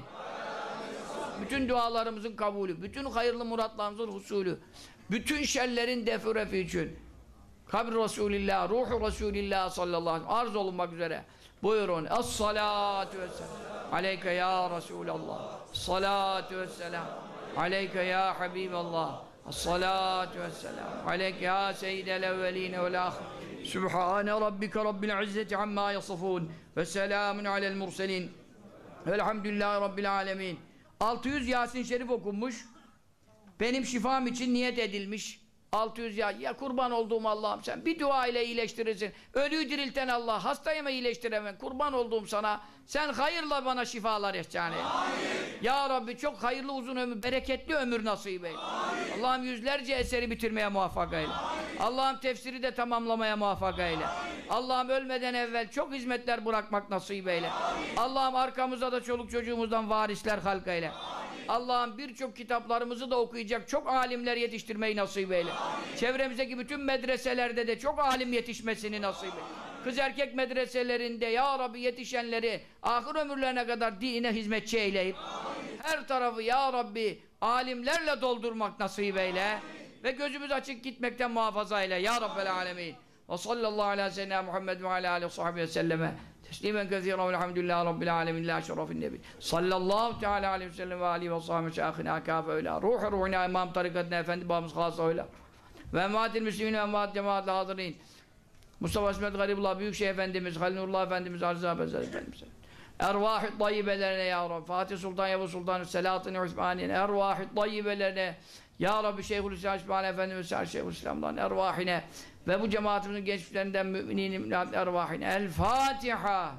Bütün dualarımızın kabulü, bütün hayırlı muratlarımızın husulü, bütün şerlerin defurefi için kabr Resulillah, ruhu Resulillah sallallahu aleyhi ve sellem arz olunmak üzere buyurun. Es-salatu vesselam aleyke ya Resulallah, salatu vesselam aleyke ya Habiballah, es-salatu vesselam aleyke ya seyyidel evveline vel ahir. Sübhane rabbike rabbil izzeti amma yasifun ve selamun alel murselin velhamdülillahi rabbil alemin. 600 Yasin Şerif okunmuş. Benim şifam için niyet edilmiş. 600 ya kurban olduğum Allah'ım sen bir dua ile iyileştirirsin. Ölüyü dirilten Allah, hastayı mı iyileştiremem? Kurban olduğum sana. Sen hayırla bana şifalar ihsan eyle. Ya Rabbi çok hayırlı uzun ömür, bereketli ömür nasip eyle. Allah'ım yüzlerce eseri bitirmeye muvaffak eyle. Allah'ım tefsiri de tamamlamaya muvaffak eyle. Allah'ım ölmeden evvel çok hizmetler bırakmak nasip eyle. Allah'ım arkamıza da çoluk çocuğumuzdan varisler halk eyle. Allah'ım birçok kitaplarımızı da okuyacak çok alimler yetiştirmeyi nasip eyle. Çevremizdeki bütün medreselerde de çok alim yetişmesini nasip eyle. Kız erkek medreselerinde ya Rabbi yetişenleri ahir ömürlerine kadar dine hizmetçi eyleyip her tarafı ya Rabbi alimlerle doldurmak nasip eyle ve gözümüz açık gitmekten muhafaza eyle ya Rabbel alemin. Ve sallallahu ala seyyidina Muhammed ve ala aleyhi ve sahbihi ve selleme teslimen kezîran velhamdülillahi rabbil alemin la şerefin nebi sallallahu teala aleyhi ve sellem ve aleyhi ve sahbihi şâhına kâfe öyle ruhu ruhuna imam tarikatına efendi babamız khâsa öyle ve emvâtil müslümin ve emvâtil cemaatle hâzırîn Mustafa İsmet Garibullah Büyükşehir Efendimiz Halil Nurullah Efendimiz Aziz Abezler Efendimiz ervâh-ı tayyibelerine ya Rabbi Fatih Sultan Yavuz Sultan Selahattin Osmaniye'nin ervâh-ı tayyibelerine ya Rabbi Şeyhülislam İsmail Efendimiz Şeyhülislam'dan ervâhine ve bu cemaatimizin gençlerinden müminin ervâhine El-Fatiha.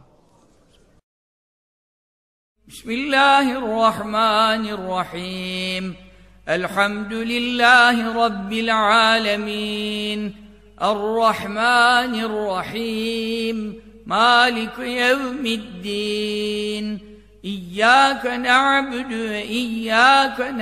Bismillahirrahmanirrahim. Elhamdülillahi Rabbil alemin. Errahmanirrahim. Malik yevmiddin. İyyâke na'budu ve iyyâke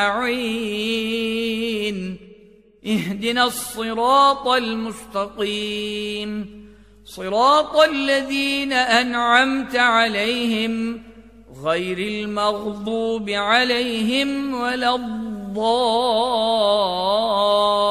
nesta'in. اهدنا الصراط المستقيم صراط الذين أنعمت عليهم غير المغضوب عليهم ولا الضالين